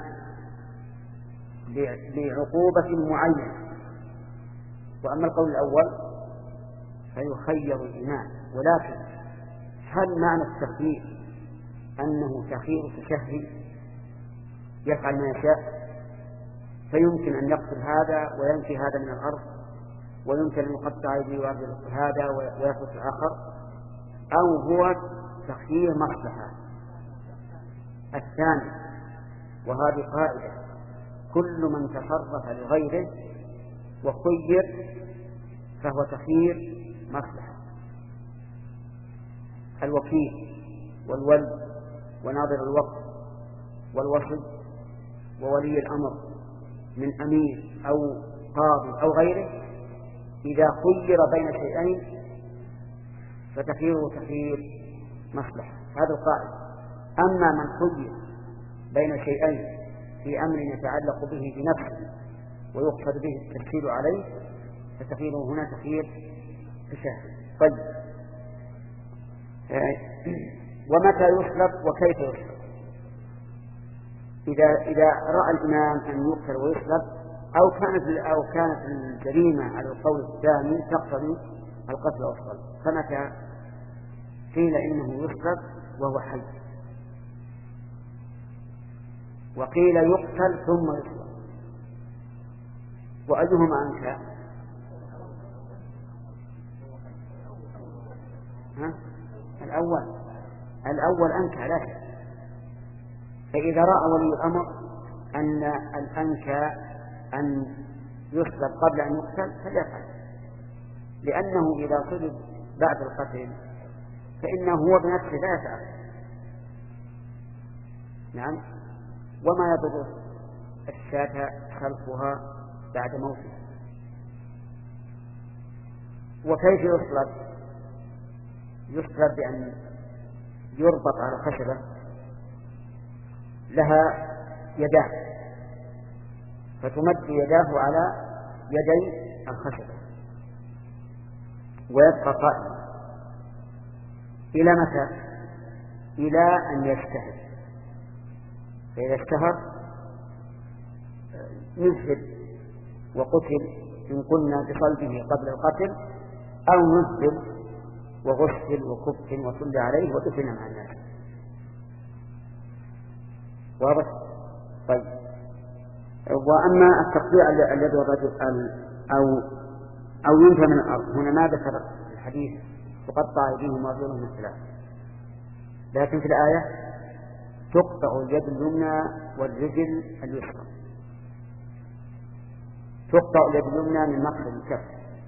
بعقوبة معينة، وأما القول الأول فيخير الإمام. ولكن هل معنى التخيير أنه تخيير تشهي يفعل ما يشاء، فيمكن أن يقتل هذا وينفي هذا من الأرض، ويمكن أن يقطع يديه ويرجل هذا ويترك الآخر، أو هو تخيير مصلحة؟ الثاني، وهذه قاعدة: كل من تصرف لغيره وخير فهو تخيير مصلحة. الوكيل والولي وناظر الوقت والوصي وولي الأمر من أمير أو قاضي أو غيره إذا خير بين شيئين فتخييره تخيير مصلحة، هذا القاعدة. أما من خير بين شيئين في أمر يتعلق به بنفسه ويقصد به التشكيل عليه فتخييره هنا تخيير تشهي. طيب، ومتى يصلب وكيف يصلب؟ إذا إذا رأى الإمام أن يقتل ويصلب، أو كانت أو كانت الجريمة على القول الثاني تقتضي القتل والصلب، فمتى قيل إنه يصلب وهو حي، وقيل يقتل ثم يصلب، وأيهما أنكى؟ ها؟ الأول الأول أنكى لا شك. فإذا رأى ولي الأمر أن الأنكى أن يصلب قبل أن يقتل فليفعل، لأنه إذا صلب بعد القتل فإنه هو بنفسه لا يفعل. نعم، وما يضر الشاة خلفها بعد موته. وكيف يصلب؟ يصلب بأن يربط على خشبة لها يدان، فتمد يداه على يدي الخشبة ويبقى قائما. إلى متى؟ إلى أن يجتهد، فإذا اشتهر نزل وقتل إن قلنا بصلبه قبل القتل، أو نزل وغسل وكفن وصلى عليه ودفن مع الناس. واضح؟ طيب، وأما التقطيع الذي الرجل أو أو ينفى من الأرض، هنا ما ذكر الحديث تقطع أيديهم وأرجلهم من خلاف، لكن في الآية تقطع اليد اليمنى والرجل اليسرى. تقطع اليد اليمنى من مقصد الكف،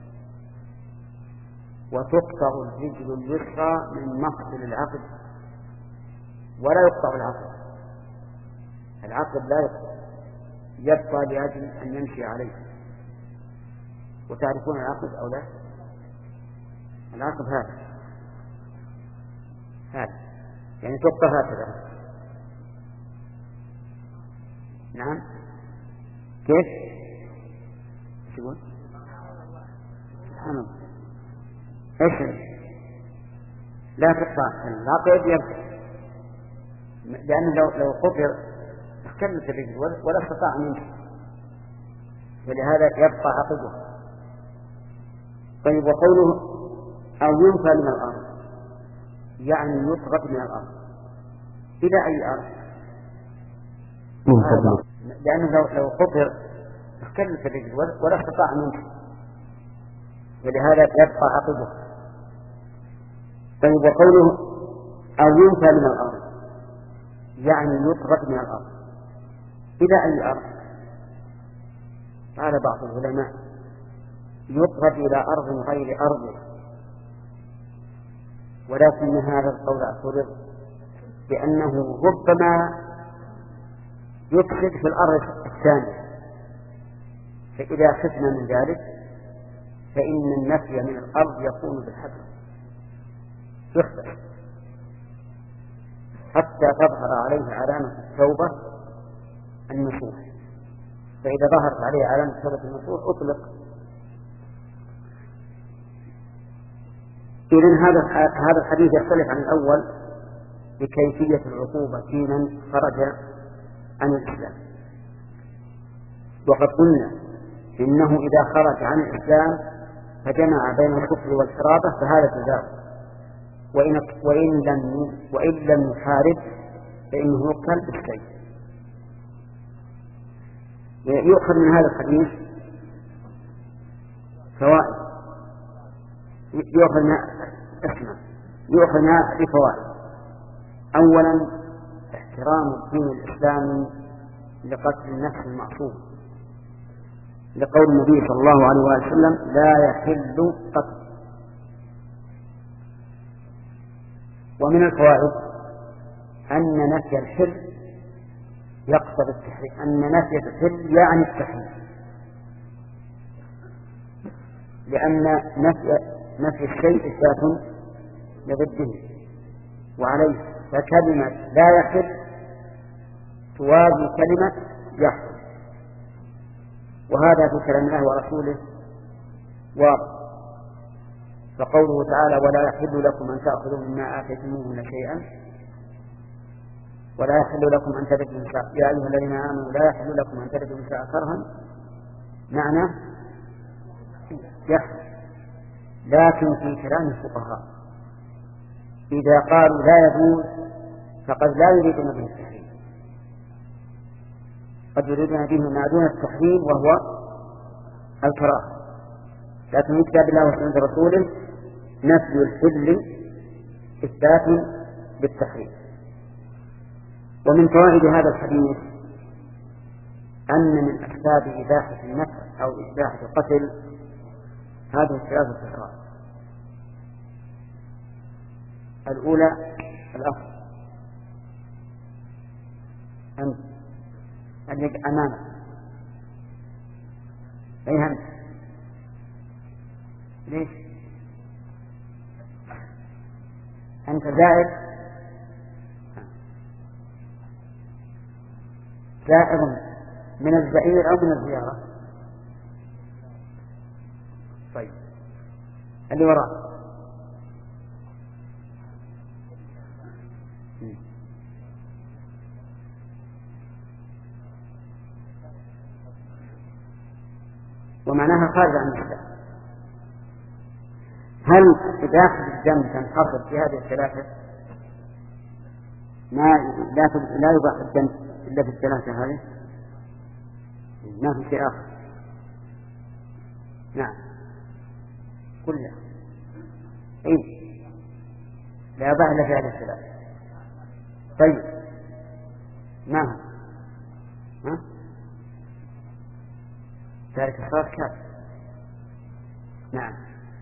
وتقطع الرجل اليسرى من مقصد العقد، ولا يقطع العقد. العقد لا يقطع، يبقى لأجل أن يمشي عليه. وتعرفون العقد أو لا؟ العقد هذا هذا يعني تقطع هكذا. نعم، كيف؟ تقول سبحان الله ايش لا تقطع العقد يبقى، لأنه لو لو قطر اختلت الرجل ولا استطاع أن يمشي، ولهذا يبقى عقده. طيب وقوله أو ينفى من الأرض يعني يطرد من الأرض، إلى أي أرض؟ لأنه لو لو قطر اختلت الرجل ولا استطاع أن يمشي، ولهذا يبقى عقده. طيب وقوله أو ينفى من الأرض يعني يطرد من الأرض، إلى أي أرض؟ قال بعض العلماء يطرد إلى أرض غير أرضه، ولكن هذا القول اعترض بأنه ربما يفسد في الأرض الثانية، فإذا خفنا من ذلك فإن النفي من الأرض يكون بالحذر يخفى حتى تظهر عليه علامة التوبة النصوح، فإذا ظهرت عليه علامة التوبة النصوح أطلق. إذن هذا هذا الحديث يختلف عن الأول بكيفية العقوبة في من خرج عن الإسلام. وقد قلنا إنه إذا خرج عن الإسلام فجمع بين الكفر والحرابة فهذا جزاؤه، وإن وإن لم وإن لم يحارب فإنه يقتل بالسيف. يؤخذ من هذا الحديث فوائد، يؤخذ من اسمه يؤخذ منها بفوائد. أولا احترام الدين الإسلامي لقتل النفس المعصوم، لقول النبي صلى الله عليه وسلم لا يحل قتل. ومن الفوائد أن نفي الحل يقتضي التحريم، أن نفي الحل يعني التحريم، لأن نفي نفي الشيء إثبات لضده وعليه، فكلمة لا يحل توازي كلمة يحل، وهذا في كلام الله ورسوله واضح. فقوله تعالى ولا يحل لكم أن تأخذوا مما آتيتموهن شيئا، ولا يحل لكم أن ترثوا النساء يا أيها الذين آمنوا لا يحل لكم أن ترثوا النساء كرها، معنى يحل. لكن في كلام الفقهاء إذا قالوا لا يجوز فقد لا يريدون به التحريم، قد يريدون به ما دون التحريم وهو الكراهة، لكن من كتاب الله وسنة رسوله نفي الحل إثبات بالتحريم. ومن فوائد هذا الحديث أن من أسباب إباحة النفس أو إباحة القتل هذه الثلاثة أسباب. الأولى الأصل أن أن يجعل أمامك أي هم ليش أنت زائد زائر من الزئير أو من الزيارة. طيب اللي وراء ومعناها خارج عن الإسلام. هل إباحة الدم تنحصر في هذه الثلاثة؟ ما لا لا يباح الدم إلا في الثلاثة هذه، ما في شيء آخر. نعم كلها إيه لا يباح إلا في هذه الثلاثة. طيب ما هو ها ذلك صار كافر. نعم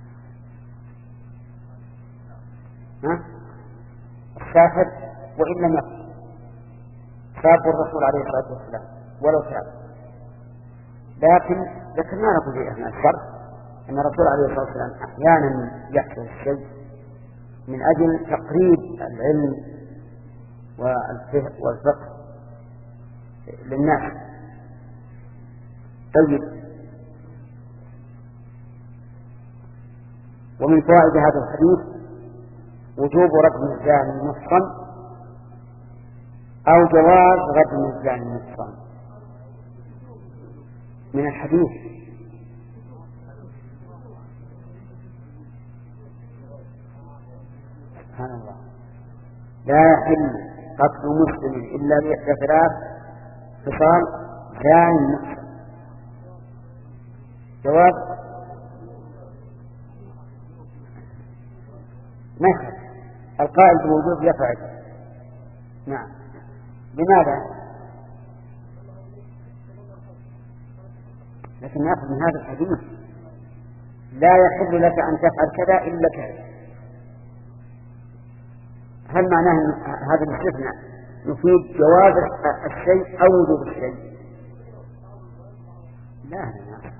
ها الساحر وإن لم يقل ساب الرسول عليه الصلاة والسلام ولو ساب، لكن لكن ما نقول في أثناء الشرع أن الرسول عليه الصلاة والسلام أحيانا يحصل الشيء من أجل تقريب العلم والفقه للناس. طيب ومن فوائد هذا الحديث وجوب رجم الزاني المحصن أو جواز رجم الزاني المحصن من الحديث. سبحان الله. لا يحل قتل مسلم إلا بإحدى ثلاث خصال: زاني محصن. جواب: ما يخالف القائل بالوجوب يفعل. نعم. لماذا؟ لكن نأخذ من هذا الحديث لا يحل لك أن تفعل كذا إلا كذا. هل معناه هذا الاستثناء يفيد جواز الشيء أو وجوب الشيء؟ لا لا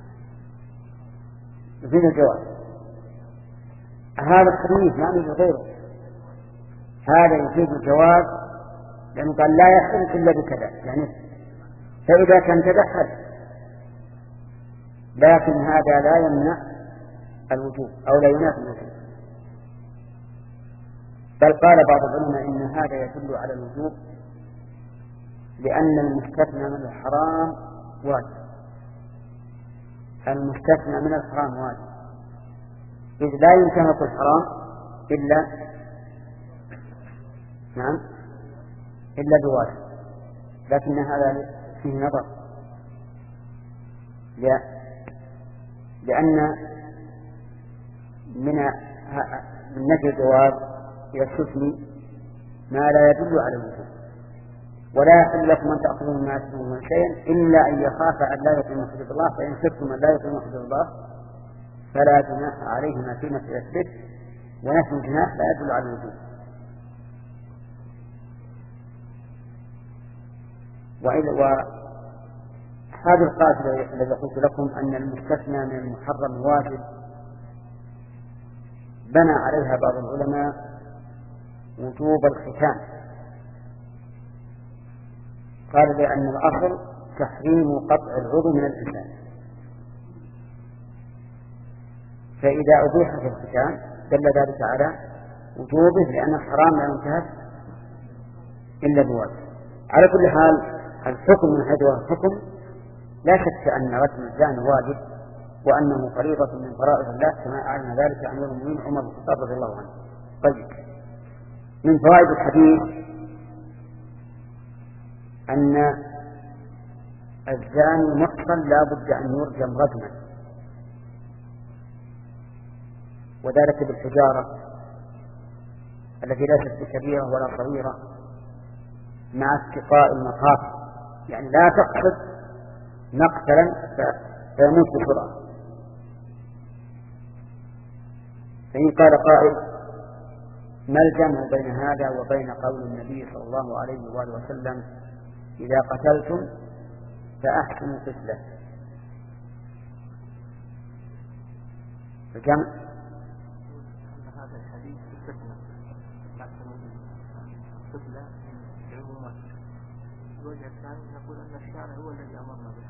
يفيد الجواز. هذا الحديث ما يفيد غيره. هذا يفيد الجواز لأنه قال لا يحل إلا بكذا، يعني فإذا كان كذا حل. لكن هذا لا يمنع الوجوب أو لا ينافي الوجوب، بل قال بعض العلماء إن هذا يدل على الوجوب لأن المستثنى من الحرام واجب. المستثنى من الحرام واجب، إذ لا ينتهك الحرام إلا نعم إلا بواجب. لكن هذا فيه نظر، لأن من من نفي الجواز يستثني ما لا يدل على الوجوب. ولا يحل لكم أن تأخذوا مما يسلمون شيئا إلا أن يخاف أن لا يقيم حدود الله، فإن خفتم أن لا يقيم حدود الله فلا جناح عليهما فيما يثبت. ونفي الجناح لا يدل على الوجوب. وهذا القاعدة الذي قلت لكم أن المستثنى من المحرم واجب بنى عليها بعض العلماء وجوب الختان. قال لأن الأصل تحريم قطع العضو من الإنسان، فإذا أبيح في الختان دل ذلك على وجوبه، لأن الحرام لا ينتهك إلا بواجب. على كل حال الحكم من حيث الحكم لا شك أن رجم الزاني واجب، وأنه فريضة من فرائض الله كما أعلن ذلك أمير المؤمنين عمر بن الخطاب رضي الله عنه. طيب، من فوائد الحديث أن الزاني محصن لا بد أن يرجم رجما، وذلك بالحجارة التي ليست بكبيرة ولا صغيرة مع اتقاء المخاطر، يعني لا تقصد مقتلا فيموت بسرعة. فإن قال قائل ما الجمع بين هذا وبين قول النبي صلى الله عليه وآله وسلم إذا قتلتم فأحسنوا قتله؟ الجمع هذا الحديث استثنى قتله عموما. الوجه الثاني نقول أن الشارع هو الذي أمرنا به،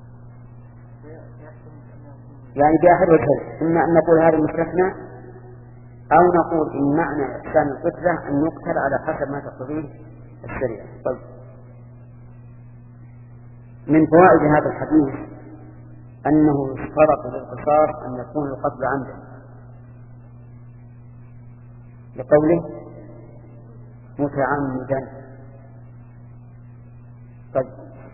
يعني بأحد وجهين: إما أن نقول هذا المستثنى، أو نقول إن معنى إحسان القتلة أن يقتل على حسب ما تقتضيه الشريعة. طيب، من فوائد هذا الحديث أنه اشترط للقصاص أن يكون القتل عمدا، لقوله متعمدا. طيب،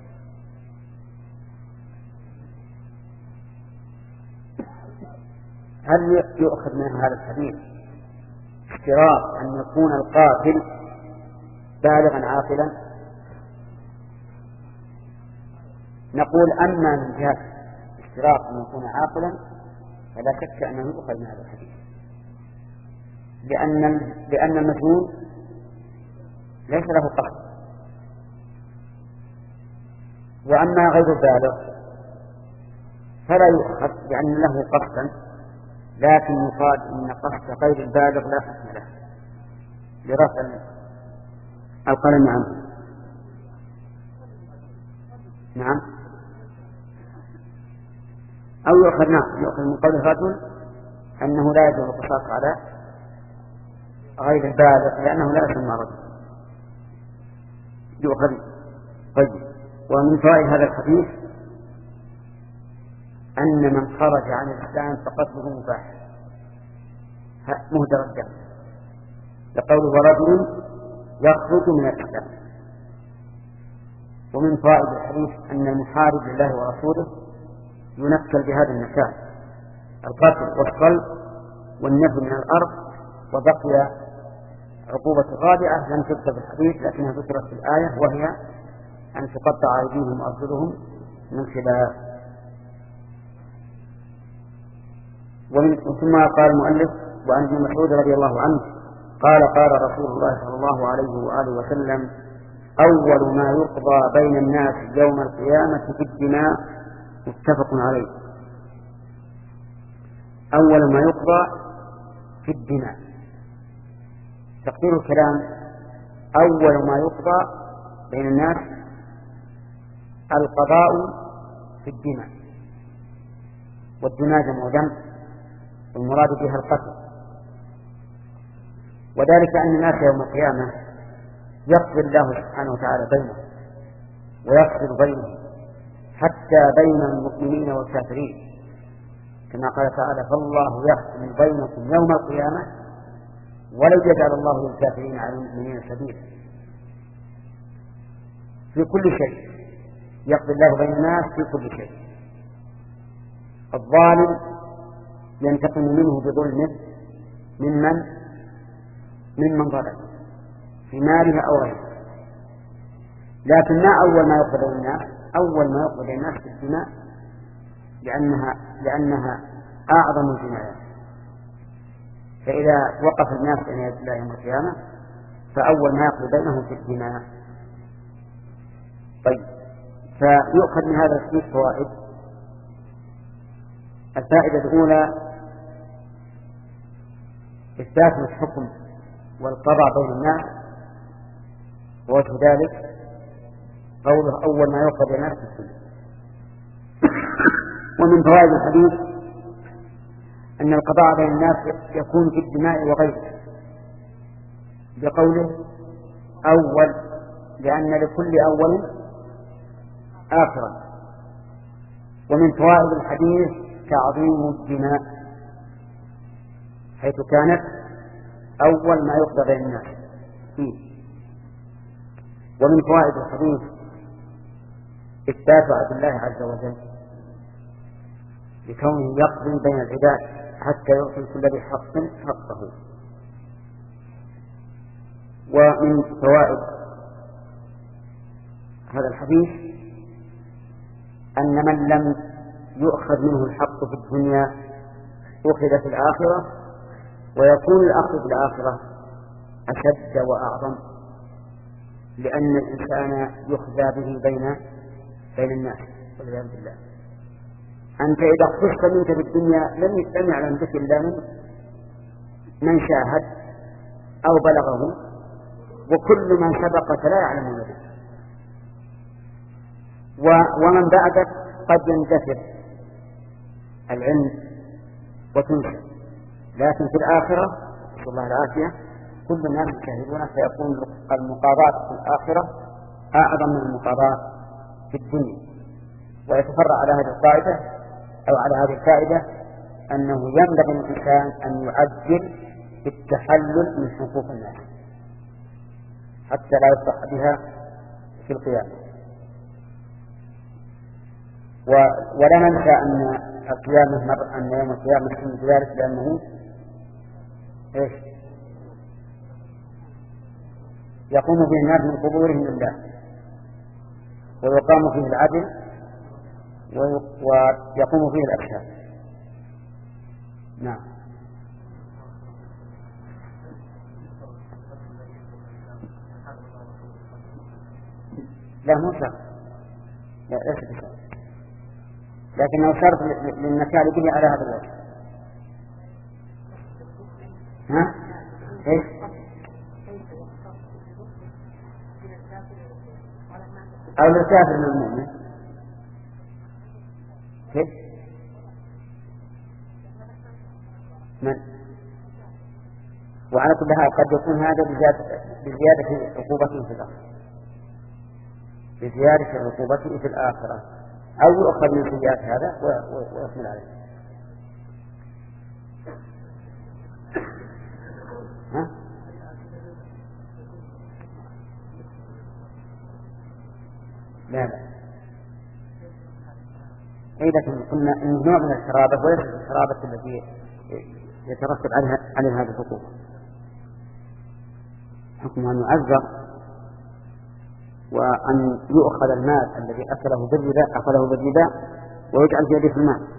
هل يؤخذ من هذا الحديث اشتراط أن يكون القاتل بالغا عاقلا؟ نقول أما من جهة اشتراط أن يكون عاقلا فلا شك أنه يؤخذ من هذا الحديث، لأن لأن المجنون ليس له قصد، وأما غير البالغ فلا يؤخذ لأن له قصدا، لكن يقال إن قصد غير البالغ لا حكم له لرفع القلم عنه. نعم، أو يؤخذ نعم يؤخذ من قول الرجل أنه لا يجوز القصاص على غير البالغ لأنه لا يسمى رجل يؤخذ. طيب، ومن فوائد هذا الحديث أن من خرج عن الإسلام فقتله مباح مهدر الدم، لقوله رجل يخرج من الإسلام. ومن فوائد الحديث أن المحارب لله ورسوله ينكل بهذا النكال، القتل والصلب والنفي من الأرض. وبقي عقوبة رابعة لم تذكر في الحديث لكنها ذكرت في الآية، وهي أن تقطع أيديهم وأرجلهم من خلاف. ثم قال المؤلف: وعن ابن مسعود رضي الله عنه قال قال رسول الله صلى الله عليه وآله وسلم: أول ما يقضى بين الناس يوم القيامة في الدماء. متفق عليه. أول ما يقضى في الدماء، تقدير الكلام: أول ما يقضى بين الناس القضاء في الدماء، والدماء جمع دم، والمراد بها القتل. وذلك أن الناس يوم القيامة يقضي الله سبحانه وتعالى بينهم ويفصل بينهم حتى بين المؤمنين والكافرين، كما قال تعالى: فالله يحكم بينكم يوم القيامة ولو يجعل الله للكافرين على المؤمنين سبيلا. في كل شيء يقضي الله بين الناس، في كل شيء. الظالم ينتقم منه بظلمه ممن ممن ظلم في مالها أو غيره. لكن ما أول ما يقضي بين الناس، أول ما يقضي بين الناس في الدماء، لأنها لأنها أعظم الجنايات. فإذا وقف الناس بين يدي الله يوم القيامة فأول ما يقضي بينهم في الدماء. طيب، فيؤخذ من هذا الحديث فوائد. الفائدة الأولى: إثبات الحكم والقضاء بين الناس، ووجه ذلك قوله: أول ما يقضى بين الناس في الدماء. ومن فوائد الحديث أن القضاء بين الناس يكون في الدماء وغيرها، بقوله أول، لأن لكل أول آخرة. ومن فوائد الحديث تعظيم الدماء، حيث كانت أول ما يقضى بين الناس فيه. ومن فوائد الحديث إثبات عدل الله عز وجل لكونه يقضي بين العباد حتى يعطي كل ذي حق حقه. ومن فوائد هذا الحديث أن من لم يؤخذ منه الحق في الدنيا أخذ في الآخرة، ويكون الأخذ في الآخرة أشد وأعظم، لأن الإنسان يخزى به بين بين الناس والعياذ بالله. أنت إذا اختصت منك في الدنيا لم يعلم بك إلا من شاهد أو بلغه، وكل من سبقك لا يعلمون بك، ومن بعدك قد يندثر العلم وتنشأ. لكن في الآخرة نسأل الله العافية كل الناس يشاهدون، فيكون المقاضاة في الآخرة أعظم من المقاضاة في الدنيا. ويتفرع على هذه القاعدة أو على هذه الفائدة أنه ينبغي للإنسان أن يعجل بالتحلل من حقوق الناس حتى لا يصح بها في القيامة. ولا ننسى أن القيامة مر أن يوم القيامة يكون بذلك، لأنه إيش؟ يقوم به الناس من قبورهم لله، ويقام فيه العدل، ويقوم فيه الأشهاد. نعم. لا مو شرط، لا ليس بشرط، لكنه شرط للنكال به على هذا الوجه. ها؟ إيش؟ أو للكافر من المؤمن. كيف؟ من؟ وعلى كل حال قد يكون هذا بزيادة, بزيادة عقوبته في الآخرة بزيادة عقوبته في الآخرة أو يؤخذ من سيئات هذا ويحمل عليه. ها؟ لا لا أي لكن قلنا إنه نوع من الحرابة وليس الحرابة التي يترتب عليها عليها هذه الحقوق. حكمها أن يعذر وأن يؤخذ المال الذي أكله بالربا أخذه بالربا ويجعل في يده المال.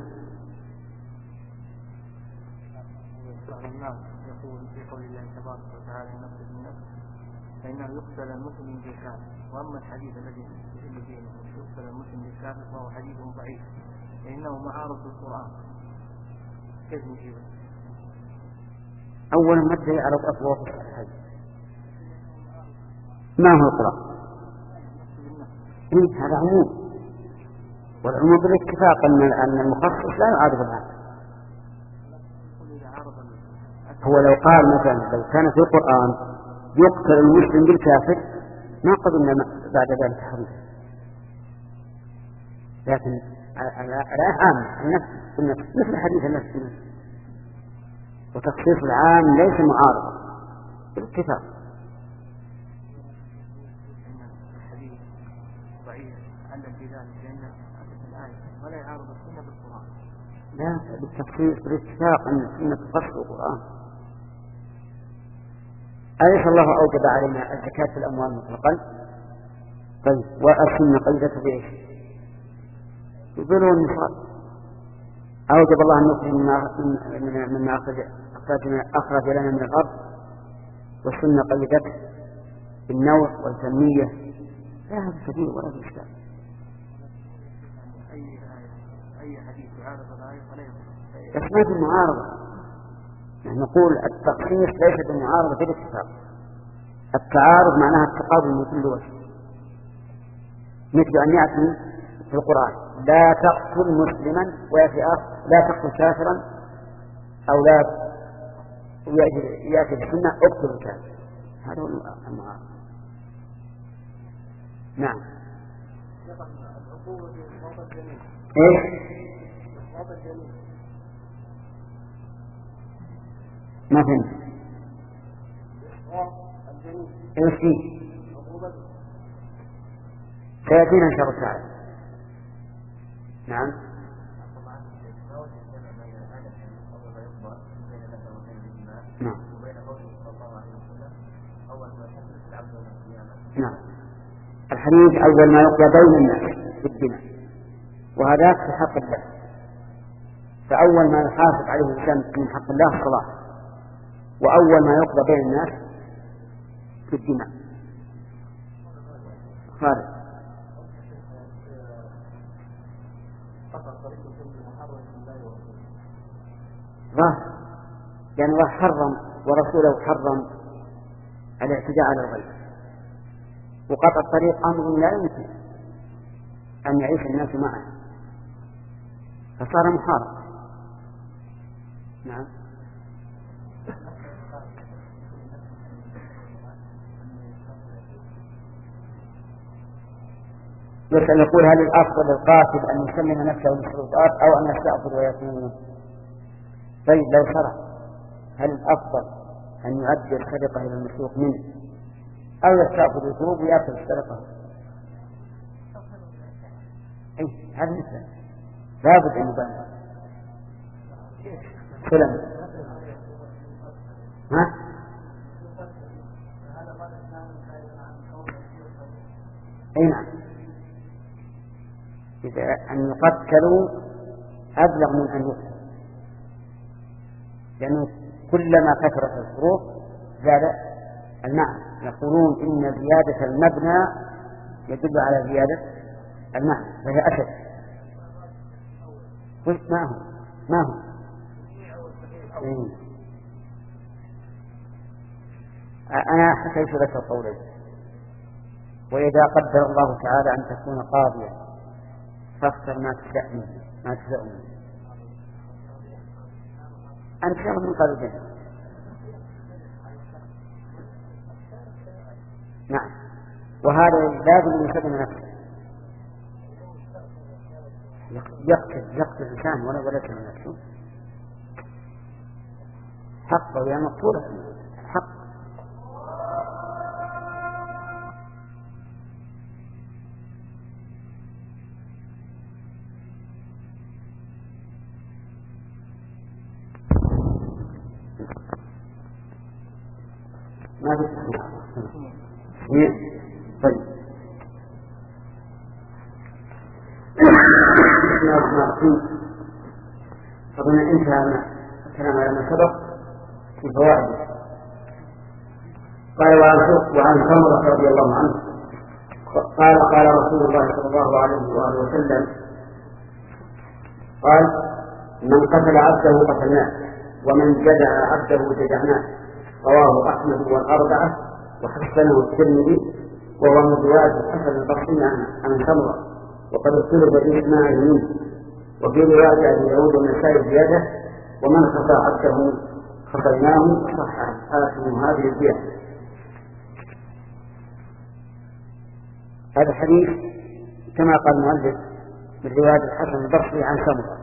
يقول في قول الله تبارك وتعالى نفس النفس فإنه يقتل المسلم بالكافر، وأما الحديث الذي يدل فيه يقتل المسلم بالكافر فهو حديث ضعيف فإنه معارض بالقرآن. كيف نجيبه؟ أولا ما تدري على الأصل في الحديث ما هو القرآن؟ إيه هذا عموم، والعموم بالاتفاق أن المخصص لا يعارض العام. هو لو قال مثلا لو كان في القرآن يقتل المسلم بالكافر ما قبلنا بعد ذلك حديث، لكن الآية عامة النفس مثل حديث النفس، وتخصيص العام ليس معارضة بالاتفاق. ولا يعارض السنة بالقرآن. لا بالتخصيص بالاتفاق أن السنة تخصص القرآن. أليس الله أوجب علينا الزكاة في الأموال مطلقا؟ طيب والسنة قيدته بإيش؟ ببلوغ النصاب. أوجب الله أن نخرج مما مما أخرج لنا من الأرض، والسنة قيدته بالنوع والكمية. لا هذا كبير ولا في إشكال. أي حديث يعارض الآية فلا يصح. بس ما في معارضة. يعني نقول التخصيص ليس بالمعارضة بالاتفاق. التعارض معناها التقابل من كل وجه، مثل أن يأتي في القرآن لا تقتل مسلما ويأتي آخر لا تقتل كافرا، أو لا يأتي بالسنة اقتل الكافر. هذا هو المعارضة. نعم. ايش؟ ما فهمت. ايش فيه؟ سيأتينا ان شاء الله تعالى. نعم. نعم. نعم. الحديث أول ما يقضى بين الناس في الدماء، وهذا في حق الله. فأول ما يحافظ عليه الإنسان من حق الله الصلاة، وأول ما يقضى بين الناس في الدماء. خالد. ظاهر لأن الله حرم ورسوله حرم الاعتداء على الغير، وقطع الطريق أمر لا يمكن أن يعيش الناس معه، فصار محارب. نعم. يسأل يقول هل الأفضل للقاتل أن يسلم نفسه للسلطات أو أن يستأخذ ويكون؟ طيب لو شرع هل الأفضل أن يؤدي السرقة إلى المسروق منه أو يستأخذ ويتوب ويأكل السرقة؟ أي هذا مثل لابد أن يبان سلم. ها؟ أي نعم. إذا أن يقتلوا أبلغ من أن يقتلوا، لأنه كلما كثرت الحروف زاد المعنى. يقولون إن زيادة المبنى يدل على زيادة المعنى، فهي أشد. ما هو ما هو إيه. أنا حكيت لك قولي، وإذا قدر الله تعالى أن تكون قاضيا فاختر ما تشاء منه ما تشاء منه. أنت شرف من قلبه. نعم، وهذا لازم يسلم نفسه، يقتل يقتل الإنسان ولا ولا يسلم نفسه حقه يا مقتوله حق. ما في تحريم. طيب أظن انتهى الكلام على ما سبق في فوائده. قال وعن عمر رضي الله عنه قال قال رسول الله صلى الله عليه وآله وسلم قال من قتل عبده قتلناه ومن جدع عبده جدعناه. رواه أحمد والأربعة وحسنه الترمذي وهو من رواية الحسن البصري عن سمرة وقد اختلف بإسماعيل منه. وفي رواية أبي داود والنسائي زيادة ومن خطأ عبده خطيناه صح حاكم هذه الزيادة. هذا الحديث كما قال المؤلف من رواية الحسن البصري عن سمرة،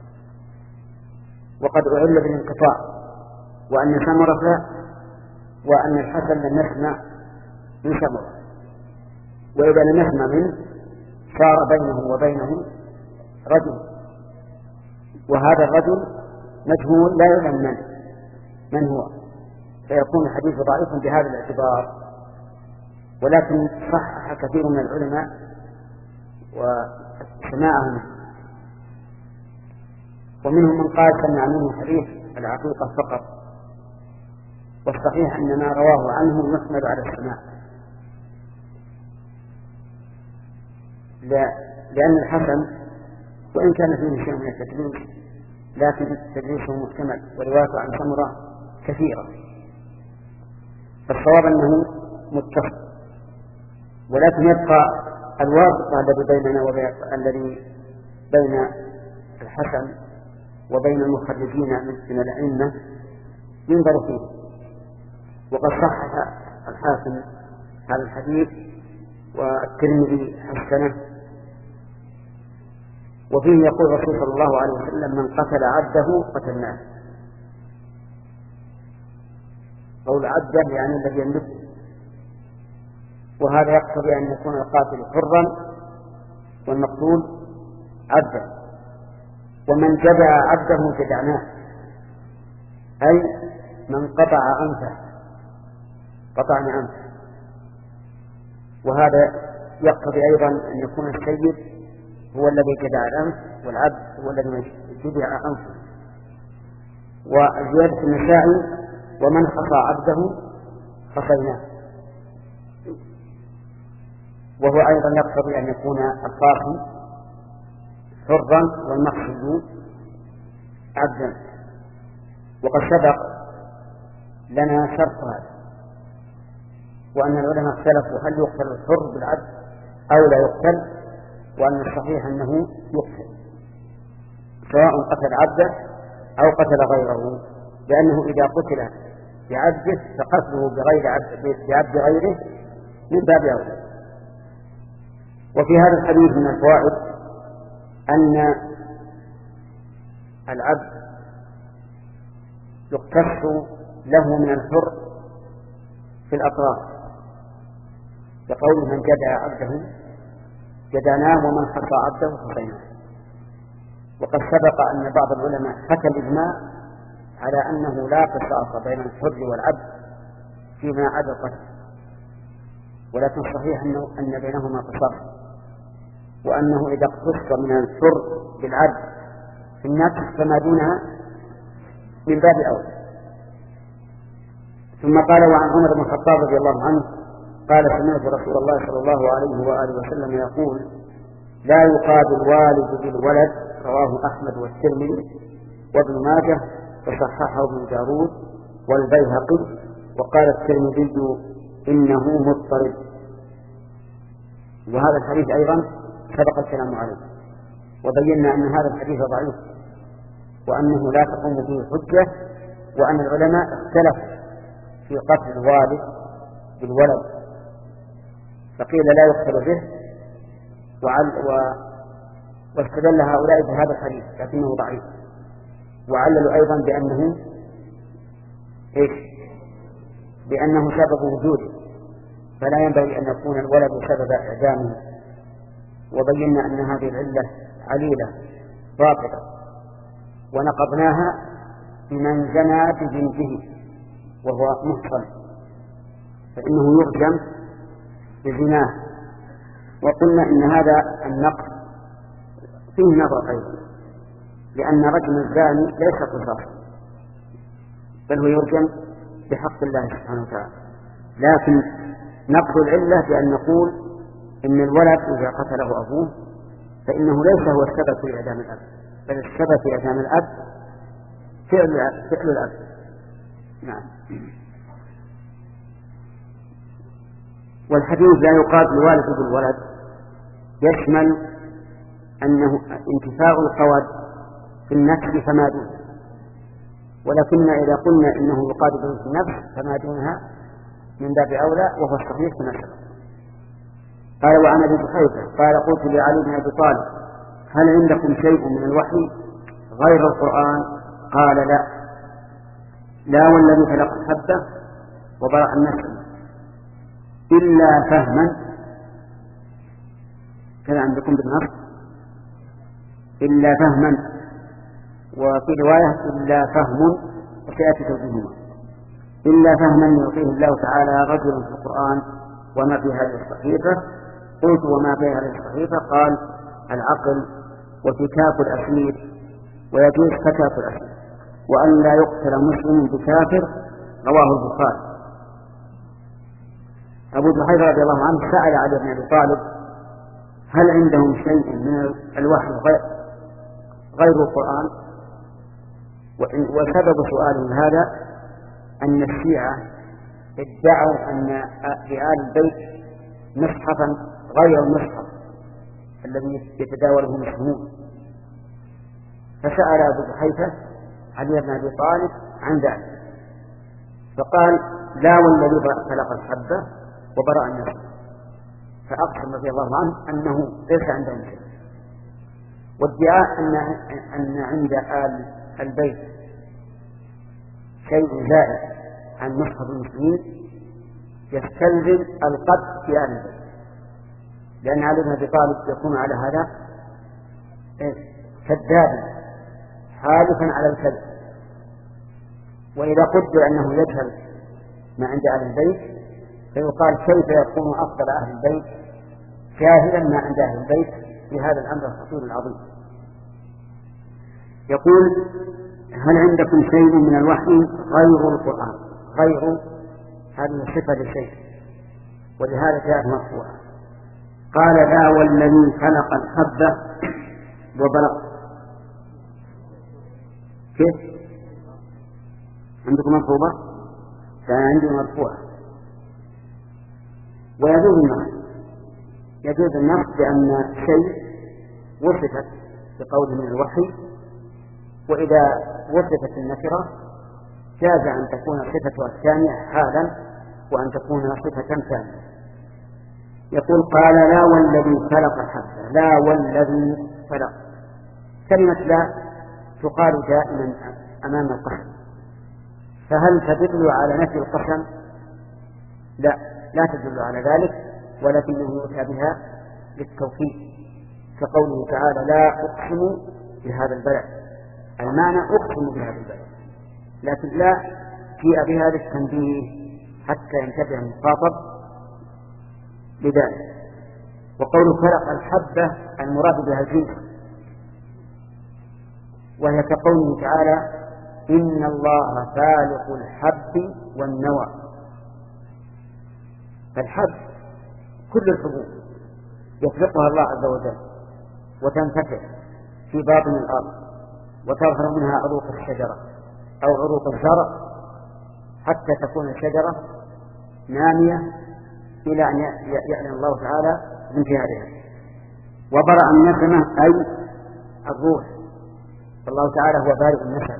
وقد أعل بالانقطاع وأن سمرة وأن الحسن لم يسمع من سمرة، وإذا لم يسمع منه صار بينه وبينه رجل، وهذا الرجل مجهول لا يعلم من من هو، فيكون الحديث ضعيفا بهذا الاعتبار. ولكن صحح كثير من العلماء وسماعهم، ومنهم من قال سمع منه حديث العقيقة فقط، والصحيح أن ما رواه عنه يحمل على السماع، لأن الحسن وإن كان فيه شيء من التدليس لكن تدليسه محتمل وروايته عن سمرة كثيرة، فالصواب أنه متصل. ولكن يبقى الواسطة الذي بيننا وبين الذي بين الحسن وبين المخرجين من الأئمة ينظر فيه، وقد صحح الحاكم هذا الحديث والترمذي حسنه. وفيه يقول الرسول صلى الله عليه وسلم من قتل عبده قتلناه. قول عبده يعني الذي يملكه، وهذا يقتضي أن يكون القاتل حرا والمقتول عبدا. ومن جدع عبده جدعناه أي من قطع أنفه قطعنا أنفه، وهذا يقتضي أيضا أن يكون السيد هو الذي جدع الأنف والعبد هو الذي جدع أنفه. وزيادة النسائي ومن خصى عبده خصيناه، وهو أيضا يقتضي أن يكون القاصي حرا والمقصود عبدا. وقد سبق لنا شرط هذا، وأن العلماء اختلفوا هل يقتل الحر بالعبد أو لا يقتل، وأن الصحيح أنه يقتل سواء قتل عبده أو قتل غيره، لأنه إذا قتل بعبده فقتله بغير عبد بعبد غيره من باب أولى. وفي هذا الحديث من الفوائد أن العبد يقتص له من الحر في الأطراف، كقول من جدع عبده جدعناه ومن خصى عبده خصيناه. وقد سبق أن بعض العلماء حكى الإجماع على أنه لا قصاص بين الحر والعبد فيما عدا القتل، ولكن صحيح أنه أن بينهما قصاص، وأنه إذا اقتص من الحر بالعبد في النفس فما دونها من باب أولى. ثم قال وعن عمر بن الخطاب رضي الله عنه قال سمعت رسول الله صلى الله عليه وآله وسلم يقول لا يقابل الوالد بالولد. رواه أحمد والترمذي وابن ماجه وصححه ابن جارود والبيهقي، وقال الترمذي إنه مضطرب. وهذا الحديث أيضا سبق الكلام عليه، وبينا أن هذا الحديث ضعيف وأنه لا تقوم به حجة، وأن العلماء اختلفوا في قتل الوالد بالولد، فقيل لا يقتل به، واستدل هؤلاء بهذا الحديث لكنه ضعيف، وعللوا أيضا بأنه إيش؟ بأنه سبب وجوده، فلا ينبغي أن يكون الولد سبب إعدامه، وبينا أن هذه العلة عليلة باطلة، ونقضناها بمن زنى ببنته وهو محصن فإنه يرجم بزناه. وقلنا إن هذا النقض فيه نظر أيضا، لأن رجم الزاني ليس قصاصا، بل هو يرجم بحق الله سبحانه وتعالى. لكن نقض العلة بأن نقول إن الولد إذا قتله أبوه فإنه ليس هو السبب في إعدام الأب، بل السبب في إعدام الأب فعل فعل الأب. نعم. والحديث لا يقال الوالد بالولد يشمل أنه انتفاء القواد في النفس فما دونه، ولكن إذا قلنا إنه يقال به في النفس فما دونها من باب أولى، وهو الصحيح كما سبق. قال وعن أبي بحيرة قال قلت لعلي بن أبي طالب هل عندكم شيء من الوحي غير القرآن؟ قال لا لا والذي خلق الحبة وبرأ النسل إلا فهما. كان عندكم بالنص إلا فهما، وفي رواية إلا فهم وسيأتي توجيههما. إلا فهما يعطيه الله تعالى رجل في القرآن وما في هذه الصحيفة. قلت وما في هذه الصحيفة؟ قال العقل وفكاك الأسير، ويجوز فكاك الأسير، وأن لا يقتل مسلم بكافر، رواه البخاري. أبو بحيرة رضي الله عنه سأل علي بن أبي طالب هل عندهم شيء من الوحي غير القرآن؟ وسبب سؤاله هذا أن الشيعة ادعوا أن لآل البيت مصحفا غير المصحف الذي يتداوله المسلمون، فسأل أبو بحيرة علي بن أبي طالب عن ذلك، فقال لا والذي خلق الحبة وبرأ النسل، فأقسم رضي الله عنه أنه ليس عندهم شيء. وادعاء أن أن عند آل البيت شيء زائد عن مصحف المسلمين يستلزم القتل في آل البيت، لأن علي بن أبي طالب يكون على هذا كذابا حالفا على الكذب، وإذا قدر أنه يجهل ما عند أهل البيت فيقال كيف يكون أفضل أهل البيت جاهلا ما عند أهل البيت في هذا الأمر الخطير العظيم. يقول هل عندكم شيء من الوحي غير القرآن؟ غير هذه صفة لشيء، ولهذا جاءت مرفوعة. قال لا والذي خلق الحبة وبرأ. كيف عندكم مرفوعة؟ كان عندي مرفوعة. ويجوز النص، يجوز النص بأن شيء وصفت بقول من الوحي، وإذا وصفت النكرة جاز أن تكون صفتها الثانية حالا وأن تكون صفة ثانية. يقول قال لا والذي خلق الحبة، لا والذي خلق. كلمة لا تقال دائما أمام القسم، فهل تدل على نفي القسم؟ لا لا تدل على ذلك، ولكنه يؤتى بها للتوكيد، كقوله تعالى لا أقسم بهذا البلد، المعنى أقسم بهذا البلد، لكن لا جيء بها للتنبيه حتى ينتبه المخاطب لذلك. وقول خلق الحبة المراد بها الجنس، وهي كقوله تعالى إن الله فالق الحب والنوى. فالحب كل الحبوب يفلقها الله عز وجل وتنفتح في باطن الأرض وتظهر منها عروق الشجرة أو عروق الزرع حتى تكون الشجرة نامية إلى أن يعلن الله تعالى من جهتها. وبرأ النسمة أي الروح والله تعالى هو بارئ النسب.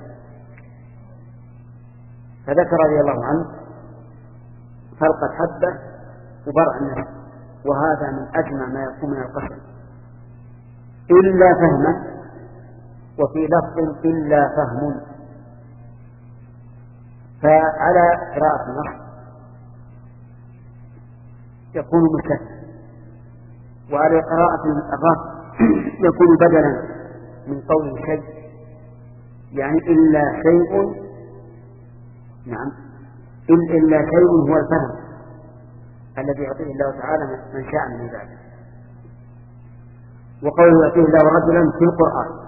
فذكر رضي الله عنه خلق الحبة وبرع النسب، وهذا من أجمع ما يكون من القسم، إلا فهما، وفي لفظ إلا فهم. فعلى قراءة النص يكون مستثنى، وعلى قراءة الرفع يكون بدلا من قول شيء، يعني إلا شيء، نعم إلا شيء هو الفهم الذي يعطيه الله تعالى من شاء من عباده. وقوله يعطيه الله رجلا في القرآن،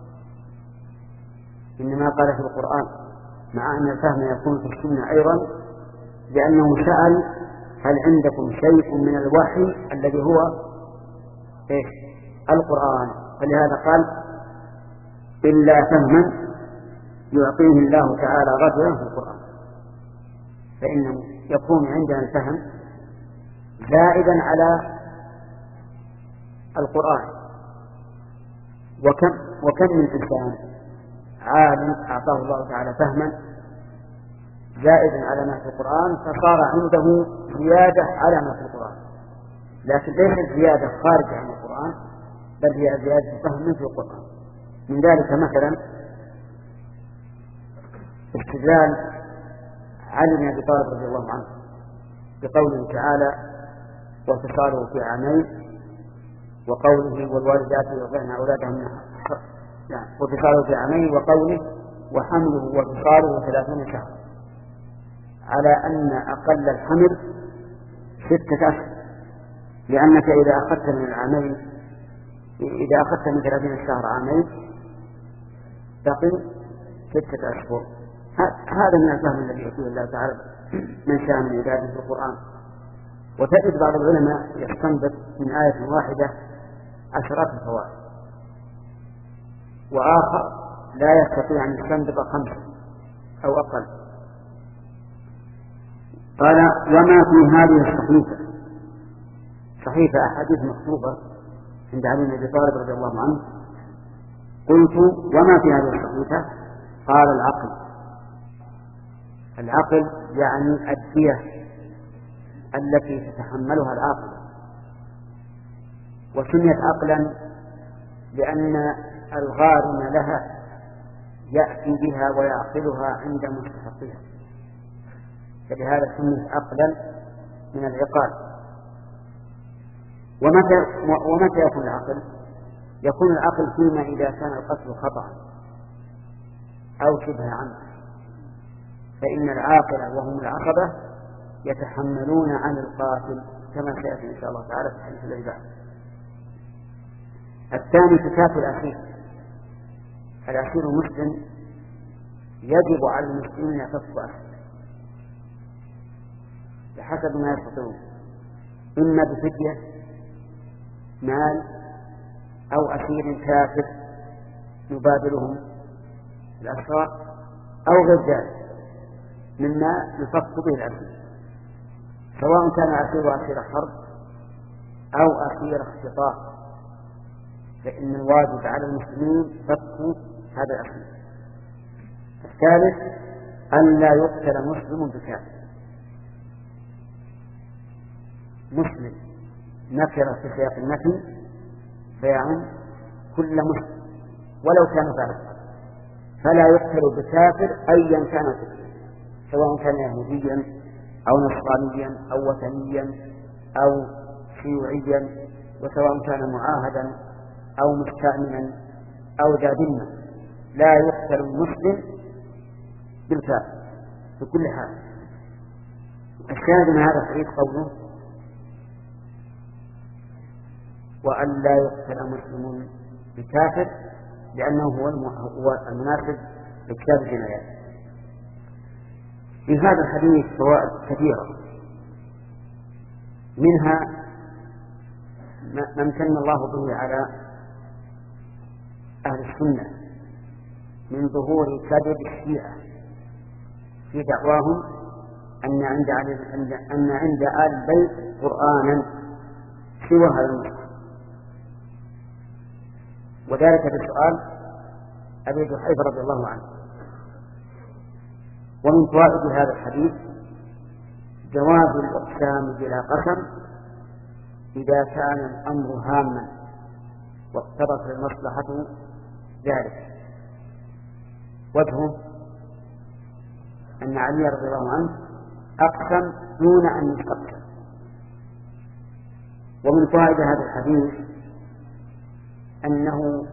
إنما قال في القرآن، مع أن الفهم يكون في السنة أيضا، لأنه سأل هل عندكم شيء من الوحي الذي هو إيش؟ القرآن، فلهذا قال إلا فهما يعطيه الله تعالى رجلا في القرآن، فإنه يكون عندنا الفهم زائدا على القرآن. وكم وكم من إنسان عالم أعطاه الله تعالى فهما زائدا على ما في القرآن، فصار عنده زيادة على ما في القرآن، لكن ليست زيادة خارجة عن القرآن، بل هي زيادة فهم في القرآن. من ذلك مثلا استدلال علي بن أبي طالب رضي الله عنه بقوله تعالى وفصاله في عامين، وقوله والوالدات يرضعن أولادهن يعني وفصاله في عامين، وقوله وحمله وفصاله ثلاثون شهرا، على أن أقل الحمل ستة أشهر، لأنك إذا أخذت من العامين إذا أخذت من ثلاثين شهر عامين بقي ستة أشهر. هذا من الفهم الذي يعطيه الله تعالى من شاء من عباده في القرآن. وتجد بعض العلماء يستنبط من آية واحدة عشرات الفوائد، وآخر لا يستطيع أن يستنبط خمسة أو أقل. قال وما في هذه الصحيفة، صحيفة أحاديث مكتوبة عند علي بن أبي طالب رضي الله عنه، قلت وما في هذه الصحيفة؟ قال العقل. العقل يعني الدية التي تتحملها العاقل، وسميت عقلا لأن الغارم لها يأتي بها ويعقلها عند مستحقها، فلهذا سميت عقلا من العقال. ومتى ومتى يكون العقل؟ يكون العقل فيما إذا كان القتل خطأ أو شبه عنه، فإن العاقل وهم العصبة يتحملون عن القاتل كما سيأتي إن شاء الله تعالى في الحديث الذي بعده. الثاني كتاب الأسير. الأسير المسلم يجب على المسلمين كف أسير بحسب ما يستطيعون، إما بفدية مال أو أسير كافر يبادلهم الأسرى أو غير ذلك مما يفك به الأسير، سواء كان أسير أسير حرب أو أسير اختطاف، فإن الواجب على المسلمين فك هذا الأسير. الثالث أن لا يقتل مسلم بكافر. مسلم نكر في سياق النفي فيعم كل مسلم ولو كان فاسقا، فلا يقتل بكافر أيا كان كفره، سواء كان يهوديا أو نصرانيا أو وثنيا أو شيوعيا، وسواء كان معاهدا أو مستأمنا أو ذا ذمة، لا يقتل المسلم بالكافر في كل حال. الشاهد من هذا الحديث قوله وأن لا يقتل مسلم بكافر، لأنه هو المناسب لكتاب الجنايات. في هذا الحديث فوائد كثيرة، منها ما امتن الله به على أهل السنة من ظهور كذب الشيعة في دعواهم أن عند أن عند آل البيت قرآنا سوى هذا المصحف، وذلك بالسؤال أبي جحيفة رضي الله عنه. ومن فوائد هذا الحديث جواز الإقسام بلا قسم إذا كان الأمر هاما واقتضت المصلحة ذلك. وجهه أن علي رضي الله عنه أقسم دون أن يستقسم. ومن فوائد هذا الحديث أنه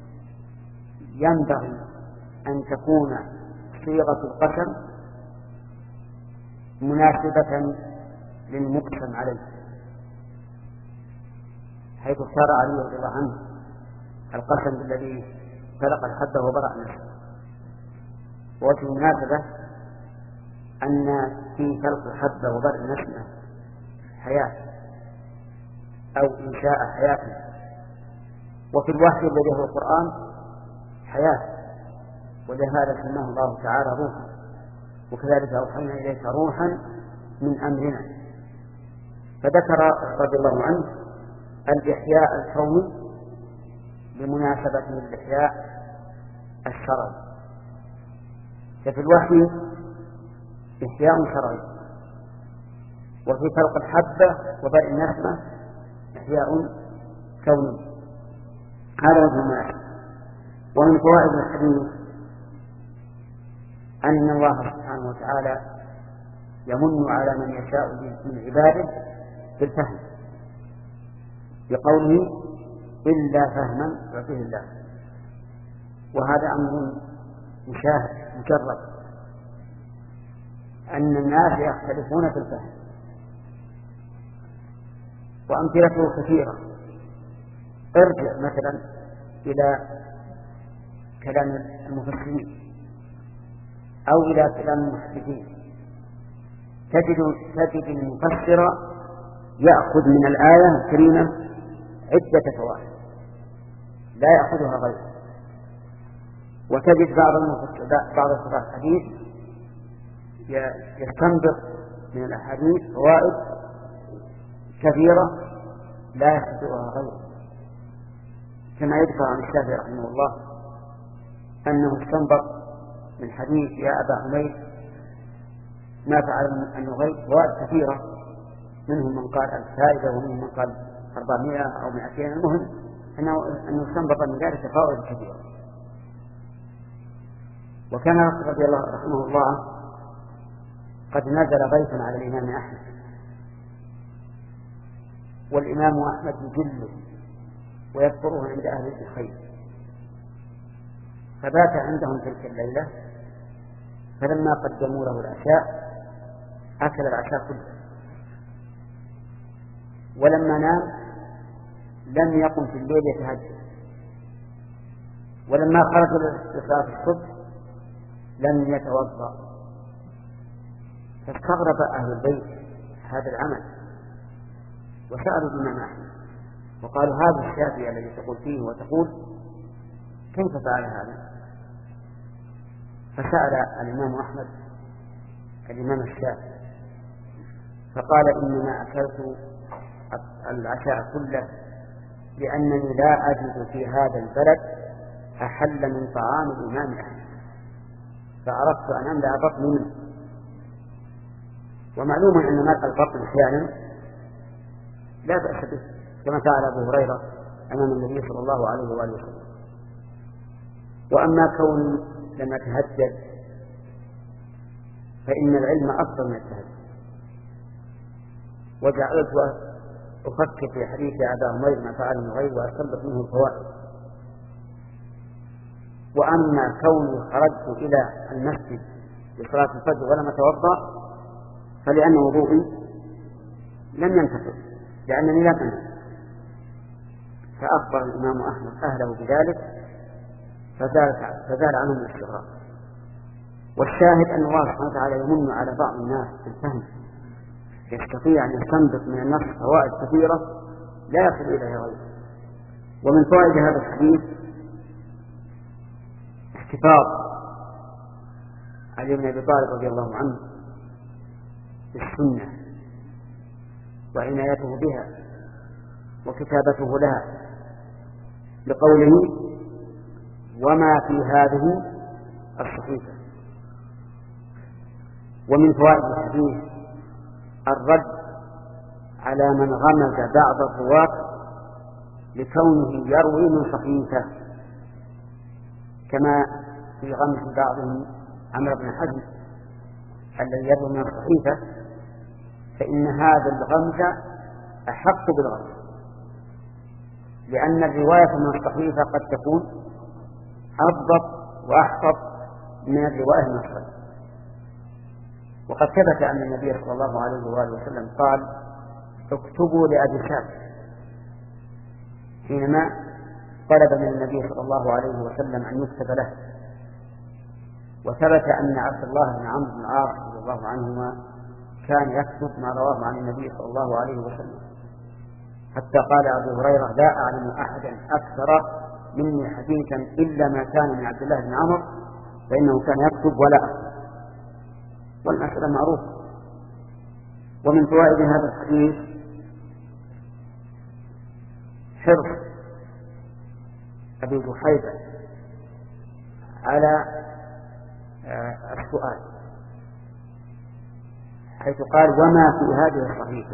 ينبغي أن تكون صيغة القسم مناسبة للمقسم عليه، حيث اختار علي رضي الله عنه القسم بالذي فلق الحبة وبرأ نفسه. وفي المناسبة أن في فلق الحبة وبرء النسمة حياة أو إنشاء حياة، وفي الوحي الذي هو القرآن حياة، ولهذا سماه الله تعالى روحا، وكذلك أوحينا إليك روحا من أمرنا. فذكر رضي الله عنه الإحياء الكوني بمناسبة الإحياء الشرعي. ففي الوحي إحياء شرعي، وفي فلق الحبة وبرء النسمة إحياء كوني. هذا وجه المناسبة. ومن فوائد الحديث أن الله سبحانه وتعالى يمن على من يشاء من عباده بالفهم، بقوله إلا فهما يعطيه الله. وهذا أمر مشاهد مجرد أن الناس يختلفون في الفهم، وأمثلته كثيرة. ارجع مثلا إلى كلام المفسرين أو إلى كلام المحدثين، تجد تجد المفسر يأخذ من الآية الكريمة عدة فوائد لا يأخذها غيره، وتجد بعض بعض صحاح الحديث يستنبط من الأحاديث فوائد كثيرة لا يستطيعها غيره، كما يذكر عن الشافعي رحمه الله أنه استنبط من حديث يا أبا حميد ما فعل النغير فوائد كثيرة، منهم من قال الفائدة ومنهم من قال أربعمائة أو مئتين. المهم أنه, أنه استنبط من ذلك فوائد كثيرة. وكان رضي الله رحمه الله قد نزل ضيفا على الإمام أحمد، والإمام أحمد يجله ويذكره عند أهل الخير، فبات عندهم تلك الليلة، فلما قدموا له العشاء أكل العشاء كله، ولما نام لم يقم في الليل يتهجد، ولما خرج لصلاة الصبح لم يتوضأ. فاستغرب أهل البيت هذا العمل، وسألوا الإمام أحمد وقالوا هذا الشافعي الذي تقول فيه وتقول كيف فعل هذا؟ فسأل الإمام أحمد الإمام الشافعي فقال إنما أكلت العشاء كله لأنني لا أجد في هذا البلد أحل من طعام الإمام أحمد، فأردت أن أملأ بطني منه. ومعلوم أن ملء البطن أحيانا لا بأس به، كما فعل أبو هريرة أمام النبي صلى الله عليه وآله وسلم. وأما كون لم يتهجد فإن العلم أفضل من التهجد. وجعلت أفكر في حديث أبا همير ما فعل النغير وأستنبط منه الفوائد. وأما كوني خرجت إلى المسجد لصلاة الفجر ولم أتوضأ فلأن وضوئي لم ينتقل، لأنني لم أنام. فأخبر الإمام أحمد أهله بذلك فزال, فزال عنهم الاستغراب. والشاهد أن الله سبحانه وتعالى يمن على بعض الناس بالفهم، يستطيع أن يستنبط من النص فوائد كثيرة لا يصل إليها غيره. ومن فوائد هذا الحديث احتفاظ علي بن أبي طالب رضي الله عنه بالسنة وعنايته بها وكتابته لها، لقوله وما في هذه الصحيفة. ومن فوائد الحديث الرد على من غمز بعض الرواة لكونه يروي من صحيفة، كما في غمز بعضهم عمرو بن حزم الذي يروي من الصحيفة، فإن هذا الغمز أحق بالغمز، لأن الرواية من الصحيفة قد تكون أضبط وأحفظ من الرواية من الصحيفة. وقد ثبت أن النبي صلى الله عليه وآله وسلم قال: اكتبوا لأبي ثابت، حينما طلب من النبي صلى الله عليه وسلم أن يكتب له. وثبت أن عبد الله بن عمرو بن العاص رضي الله عنهما كان يكتب ما رواه عن النبي صلى الله عليه وسلم، حتى قال أبو هريرة: لا أعلم أحدا أكثر مني حديثا إلا ما كان من عبد الله بن عمرو، فإنه كان يكتب ولا أكتب. والمسألة معروفة. ومن فوائد هذا الحديث حرص أبي جحيفة على السؤال، حيث قال: وما في هذه الصحيفة،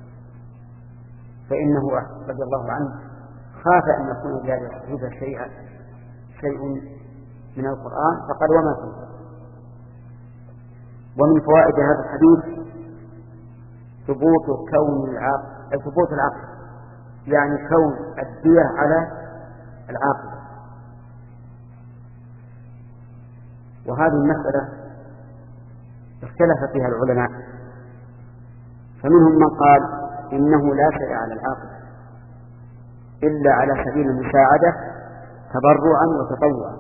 فإنه رضي الله عنه خاف أن يكون في هذه الصحيفة شيء شيء من القرآن، فقال: وما فيه. ومن فوائد هذا الحديث ثبوت كون العاقل، ثبوت العقل، يعني كون الدية على العاقل. وهذه المسألة اختلف فيها العلماء، فمنهم من قال إنه لا شيء على العاقل إلا على سبيل المساعدة تبرعا وتطوعا،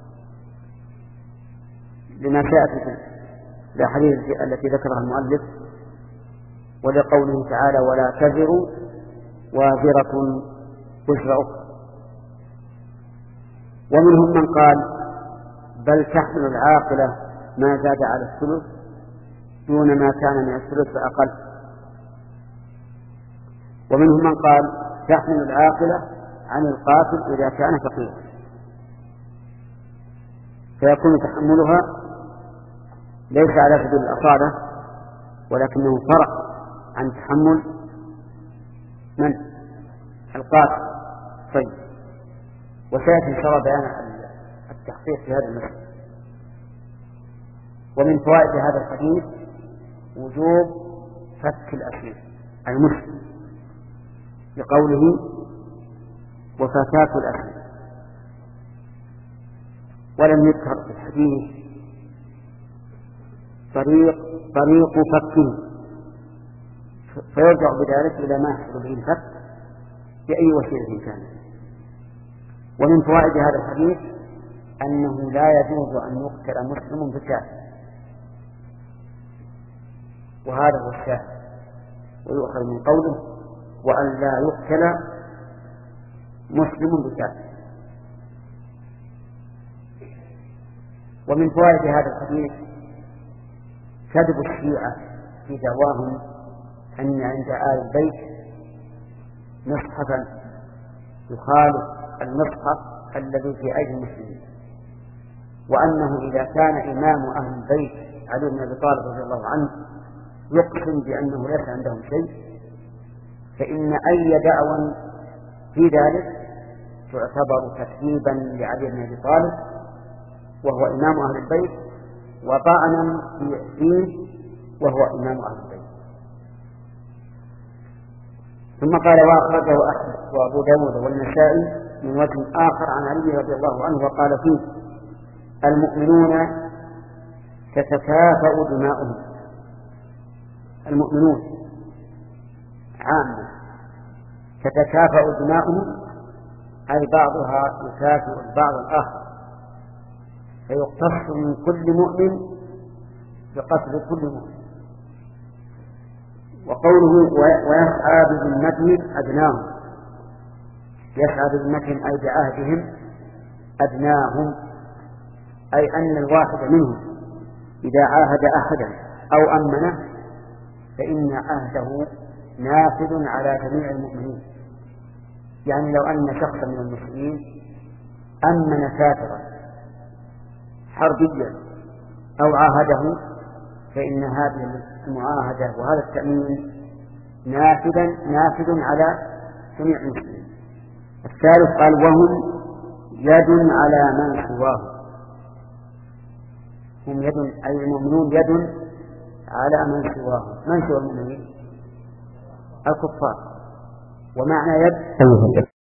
لما جاءت الأحاديث التي ذكرها المؤلف، ولقوله تعالى: ولا تزر وازرة وزر أخرى. ومنهم من قال بل تحمل العاقلة ما زاد على الثلث دون ما كان من الثلث فأقل. ومنهم من قال تحمل العاقلة عن القاتل إذا كان فقيرا، فيكون تحملها ليس على سبيل الأصالة، ولكنه فرق عن تحمل من القاتل. طيب، وسيأتي إن شاء الله بيان التحقيق في هذا المسألة. ومن فوائد هذا الحديث وجوب فك الأسير المسلم، بقوله: وفكاك الأسير. ولم يذكر في الحديث طريق طريق فكه، فيرجع بذلك إلى ما يحصل به الفك بأي وسيلة كان. ومن فوائد هذا الحديث أنه لا يجوز أن يقتل مسلم بكافر، وهذا هو الشاهد، ويؤخذ من قوله: وأن لا يقتل مسلم بكافر. ومن فوائد هذا الحديث كذب الشيعة في دعواهم أن عند آل البيت مصحفا يخالف المصحف الذي في أيدي المسلمين، وأنه إذا كان إمام أهل البيت علي بن أبي طالب رضي الله عنه يقسم بأنه ليس عندهم شيء، فإن أي دعوى في ذلك تعتبر تكذيبا لعلي بن أبي طالب وهو إمام أهل البيت، وطعنا فيه وهو إمام أهل البيت. ثم قال: وأخرجه أحمد وأبو داود والنسائي من وجه آخر عن علي رضي الله عنه وقال فيه: المؤمنون تتكافأ دماؤهم. المؤمنون عامة تتكافأ دماؤهم، أي بعضها يكافئ البعض الآخر، فيقتص من كل مؤمن بقتل كل مؤمن. وقوله: ويسعى بذمتهم أدناهم، يسعى بذمتهم أي بعهدهم أدناهم، أي أن الواحد منهم إذا عاهد أحدا أو أمنه فإن عهده نافذ على جميع المؤمنين. يعني لو أن شخصا من المسلمين أمن كافرا حربيا أو عاهده فإن هذه المعاهدة وهذا التأمين نافذا نافذ على جميع المسلمين. الثالث قال وهم يد على من سواه، هم يد أي المؤمنون يد على من سواه. من سوى المؤمنين؟ الكفار. ومعنى يد